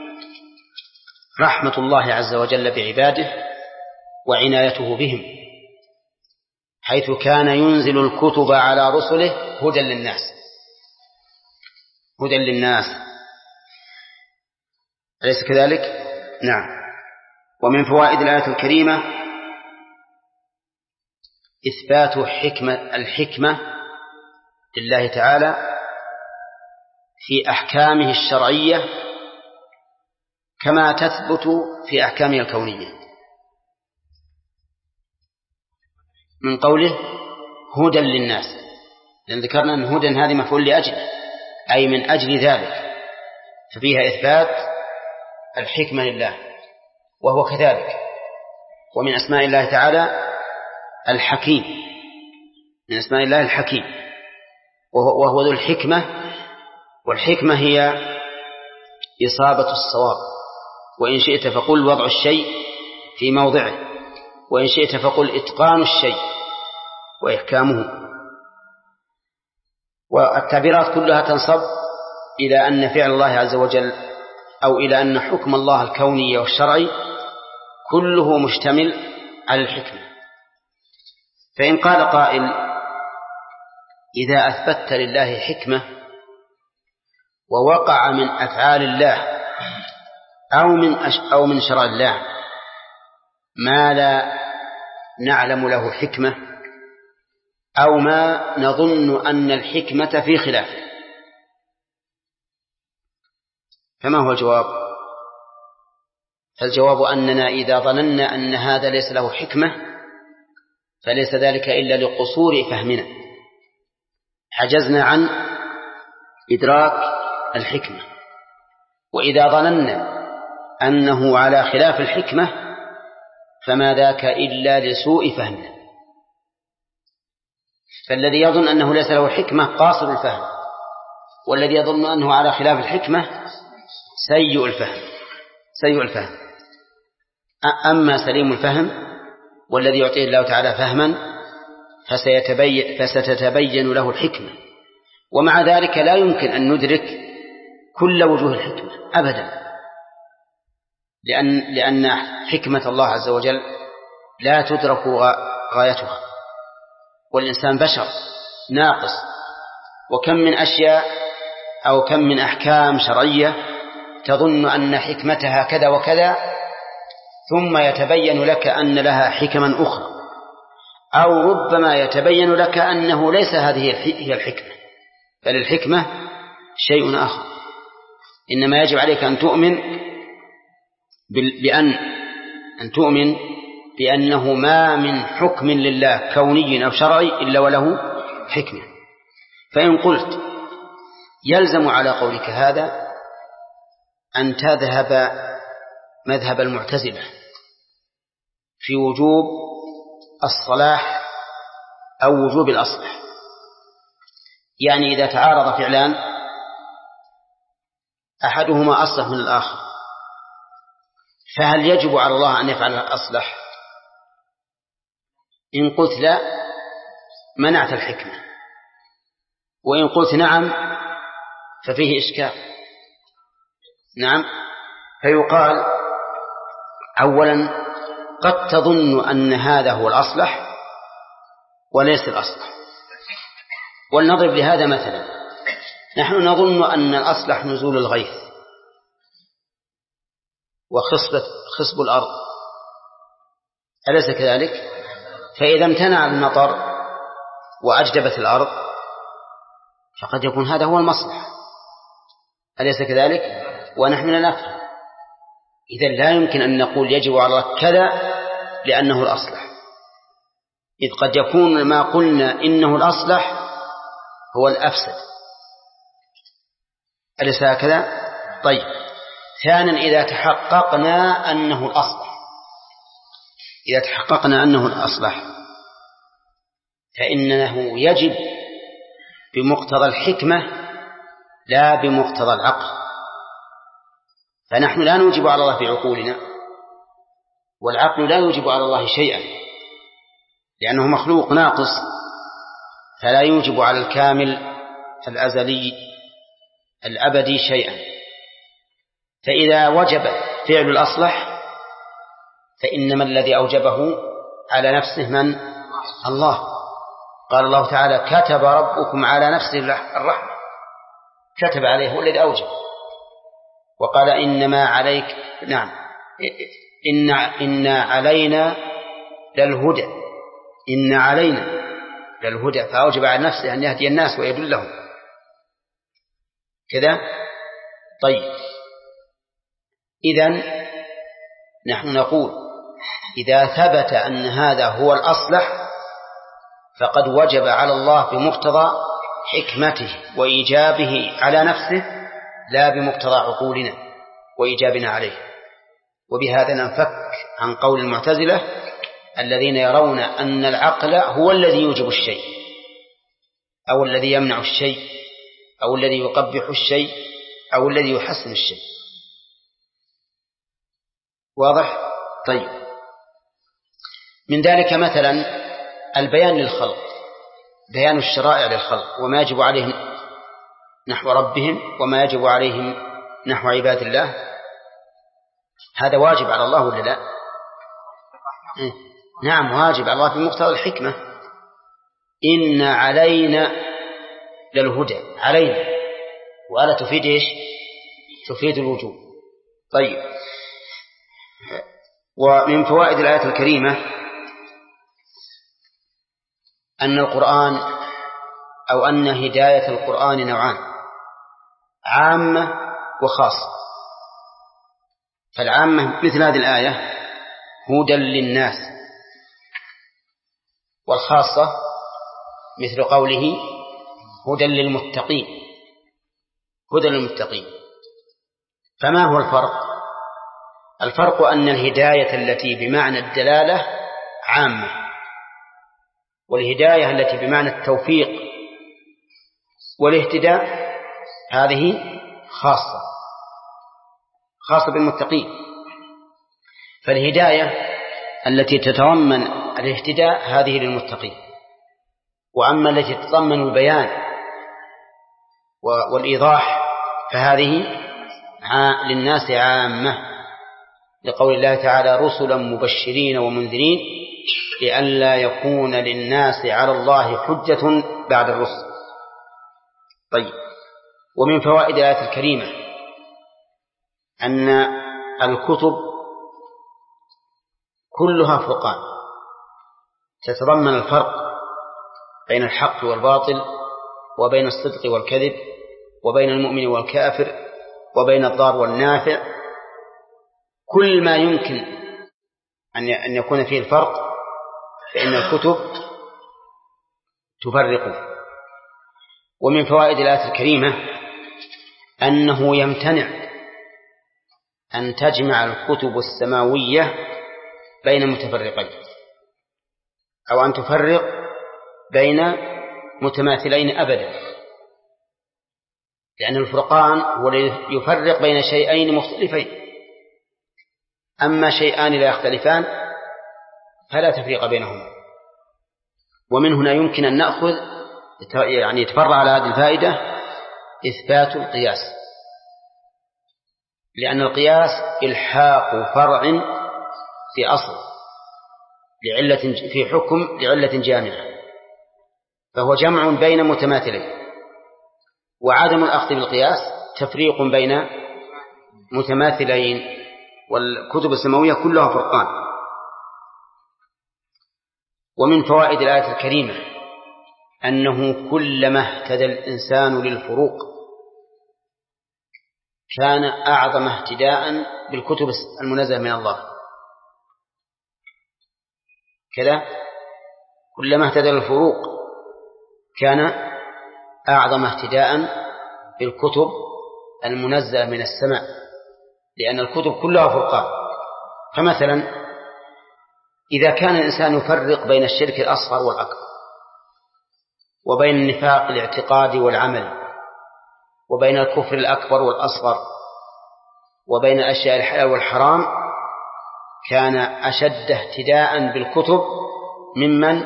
رحمة الله عز وجل بعباده وعنايته بهم، حيث كان ينزل الكتب على رسله هدى للناس هدى للناس أليس كذلك؟ نعم. ومن فوائد الآية الكريمة إثبات حكمة الحكمة لله تعالى في أحكامه الشرعية كما تثبت في أحكامه الكونية، من قوله هدى للناس، لأن ذكرنا أن هدى هذه مفعول لأجل، أي من أجل ذلك، ففيها إثبات الحكمة لله، وهو كذلك. ومن أسماء الله تعالى الحكيم، من أسماء الله الحكيم، وهو ذو الحكمة، والحكمة هي إصابة الصواب، وإن شئت فقل وضع الشيء في موضعه، وإن شئت فقل إتقان الشيء وإحكامه. والتعبيرات كلها تنصب إلى أن فعل الله عز وجل أو إلى أن حكم الله الكوني والشرعي كله مشتمل على الحكمة. فإن قال قائل إذا أثبتت لله حكمة ووقع من أفعال الله أو من أو من شرع الله ما لا نعلم له حكمة أو ما نظن أن الحكمة في خلافه، فما هو الجواب؟ فالجواب أننا إذا ظننا أن هذا ليس له حكمة فليس ذلك إلا لقصور فهمنا، حجزنا عن إدراك الحكمة. وإذا ظننا أنه على خلاف الحكمة فما ذاك إلا لسوء فهمنا. فالذي يظن أنه ليس له حكمة قاصر الفهم، والذي يظن أنه على خلاف الحكمة سيء الفهم سيء الفهم أما سليم الفهم والذي يعطيه الله تعالى فهما فسيتبين فستتبين له الحكمة. ومع ذلك لا يمكن أن ندرك كل وجوه الحكمة أبدا، لأن, لأن حكمة الله عز وجل لا تدرك غايتها، والإنسان بشر ناقص، وكم من أشياء أو كم من أحكام شرعية تظن أن حكمتها كذا وكذا ثم يتبين لك أن لها حكما أخرى، أو ربما يتبين لك أنه ليس هذه هي الحكمة، بل الحكمة شيء آخر. إنما يجب عليك أن تؤمن بأن أن تؤمن بأنه ما من حكم لله كوني أو شرعي إلا وله حكمة. فإن قلت يلزم على قولك هذا أن تذهب مذهب المعتزلة في وجوب الصلاح أو وجوب الأصلح، يعني إذا تعارض فعلان أحدهما أصلح من الآخر فهل يجب على الله أن يفعل الأصلح؟ إن قلت لا منعت الحكمة، وإن قلت نعم ففيه إشكال. نعم، فيقال أولا قد تظن أن هذا هو الأصلح وليس الأصلح. ولنضرب لهذا مثلا، نحن نظن أن الأصلح نزول الغيث وخصبة خصب الأرض، أليس كذلك؟ فإذا امتنع المطر وأجدبت الأرض فقد يكون هذا هو المصلح، أليس كذلك؟ ونحن لا نفهم. إذن لا يمكن أن نقول يجب على كذا لأنه الأصلح، إذ قد يكون ما قلنا إنه الأصلح هو الأفسد، أليس هكذا؟ طيب، ثانيا إذا تحققنا أنه الأصلح إذا تحققنا أنه الأصلح فإنه يجب بمقتضى الحكمة لا بمقتضى العقل. فنحن لا نوجب على الله في عقولنا، والعقل لا يوجب على الله شيئا لأنه مخلوق ناقص، فلا يوجب على الكامل الأزلي الأبدي شيئا. فإذا وجب فعل الأصلح فإنما الذي أوجبه على نفسه من؟ الله. قال الله تعالى كتب ربكم على نفسه الرحمة، كتب عليه هو الذي أوجب. وقال إنما عليك نعم إن, إن علينا للهدى، إن علينا للهدى، فأوجب على نفسه أن يهدي الناس ويدلهم كذا. طيب إذن نحن نقول إذا ثبت أن هذا هو الأصلح فقد وجب على الله بمقتضى حكمته وإيجابه على نفسه لا بمقتضى عقولنا وإيجابنا عليه. وبهذا ننفك عن قول المعتزلة الذين يرون أن العقل هو الذي يوجب الشيء أو الذي يمنع الشيء أو الذي يقبح الشيء أو الذي يحسن الشيء. واضح؟ طيب من ذلك مثلا البيان للخلق، بيان الشرائع للخلق وما يجب عليهم نحو ربهم وما يجب عليهم نحو عباد الله، هذا واجب على الله ولا لا؟ نعم واجب على الله بمقتضى الحكمة. إن علينا للهدى، علينا وألا تفيد إيش؟ تفيد الوجوب. طيب ومن فوائد الآية الكريمة أن القرآن أو أن هداية القرآن نوعان، عامة وخاصة. فالعامة مثل هذه الآية هدى للناس، والخاصة مثل قوله هدى للمتقين، هدى للمتقين. فما هو الفرق؟ الفرق أن الهداية التي بمعنى الدلالة عامة، والهداية التي بمعنى التوفيق والاهتداء هذه خاصة خاصة بالمتقين. فالهداية التي تتضمن الاهتداء هذه للمتقين، وأما التي تتضمن البيان والإيضاح فهذه للناس عامة، لقول الله تعالى رسلا مبشرين ومنذرين لئلا يكون للناس على الله حجة بعد الرسل. طيب ومن فوائد الآية الكريمة أن الكتب كلها فرقان تتضمن الفرق بين الحق والباطل وبين الصدق والكذب وبين المؤمن والكافر وبين الضار والنافع. كل ما يمكن أن يكون فيه الفرق فإن الكتب تفرقه. ومن فوائد الآية الكريمة أنه يمتنع أن تجمع الكتب السماوية بين متفرقين أو أن تفرق بين متماثلين أبدا، لأن الفرقان هو يفرق بين شيئين مختلفين. أما شيئان لا يختلفان فلا تفريق بينهما. ومن هنا يمكن أن نأخذ يعني يتفرع على هذه الفائدة إثبات القياس، لأن القياس إلحاق فرع في أصل لعلة في حكم لعلة جامعة، فهو جمع بين متماثلين. وعدم الأخذ بالقياس تفريق بين متماثلين، والكتب السماوية كلها فرقان. ومن فوائد الآية الكريمة أنه كلما اهتدى الإنسان للفروق كان أعظم اهتداء بالكتب المنزلة من الله. كذا كلما اهتدى للفروق كان أعظم اهتداء بالكتب المنزلة من السماء، لأن الكتب كلها فرقان. فمثلا إذا كان الإنسان يفرق بين الشرك الأصغر والأكبر وبين النفاق الاعتقادي والعمل وبين الكفر الأكبر والأصغر وبين الأشياء الحلال والحرام كان أشد اهتداء بالكتب ممن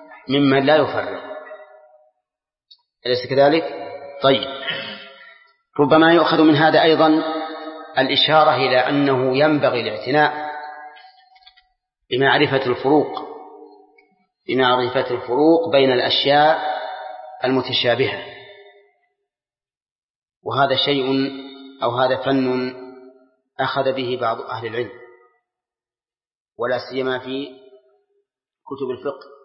ممن لا يفرق. أليس كذلك؟ طيب ربما يؤخذ من هذا أيضا الإشارة إلى أنه ينبغي الاعتناء بمعرفة الفروق بمعرفة الفروق بين الأشياء المتشابهة، وهذا شيء أو هذا فن أخذ به بعض أهل العلم، ولا سيما في كتب الفقه،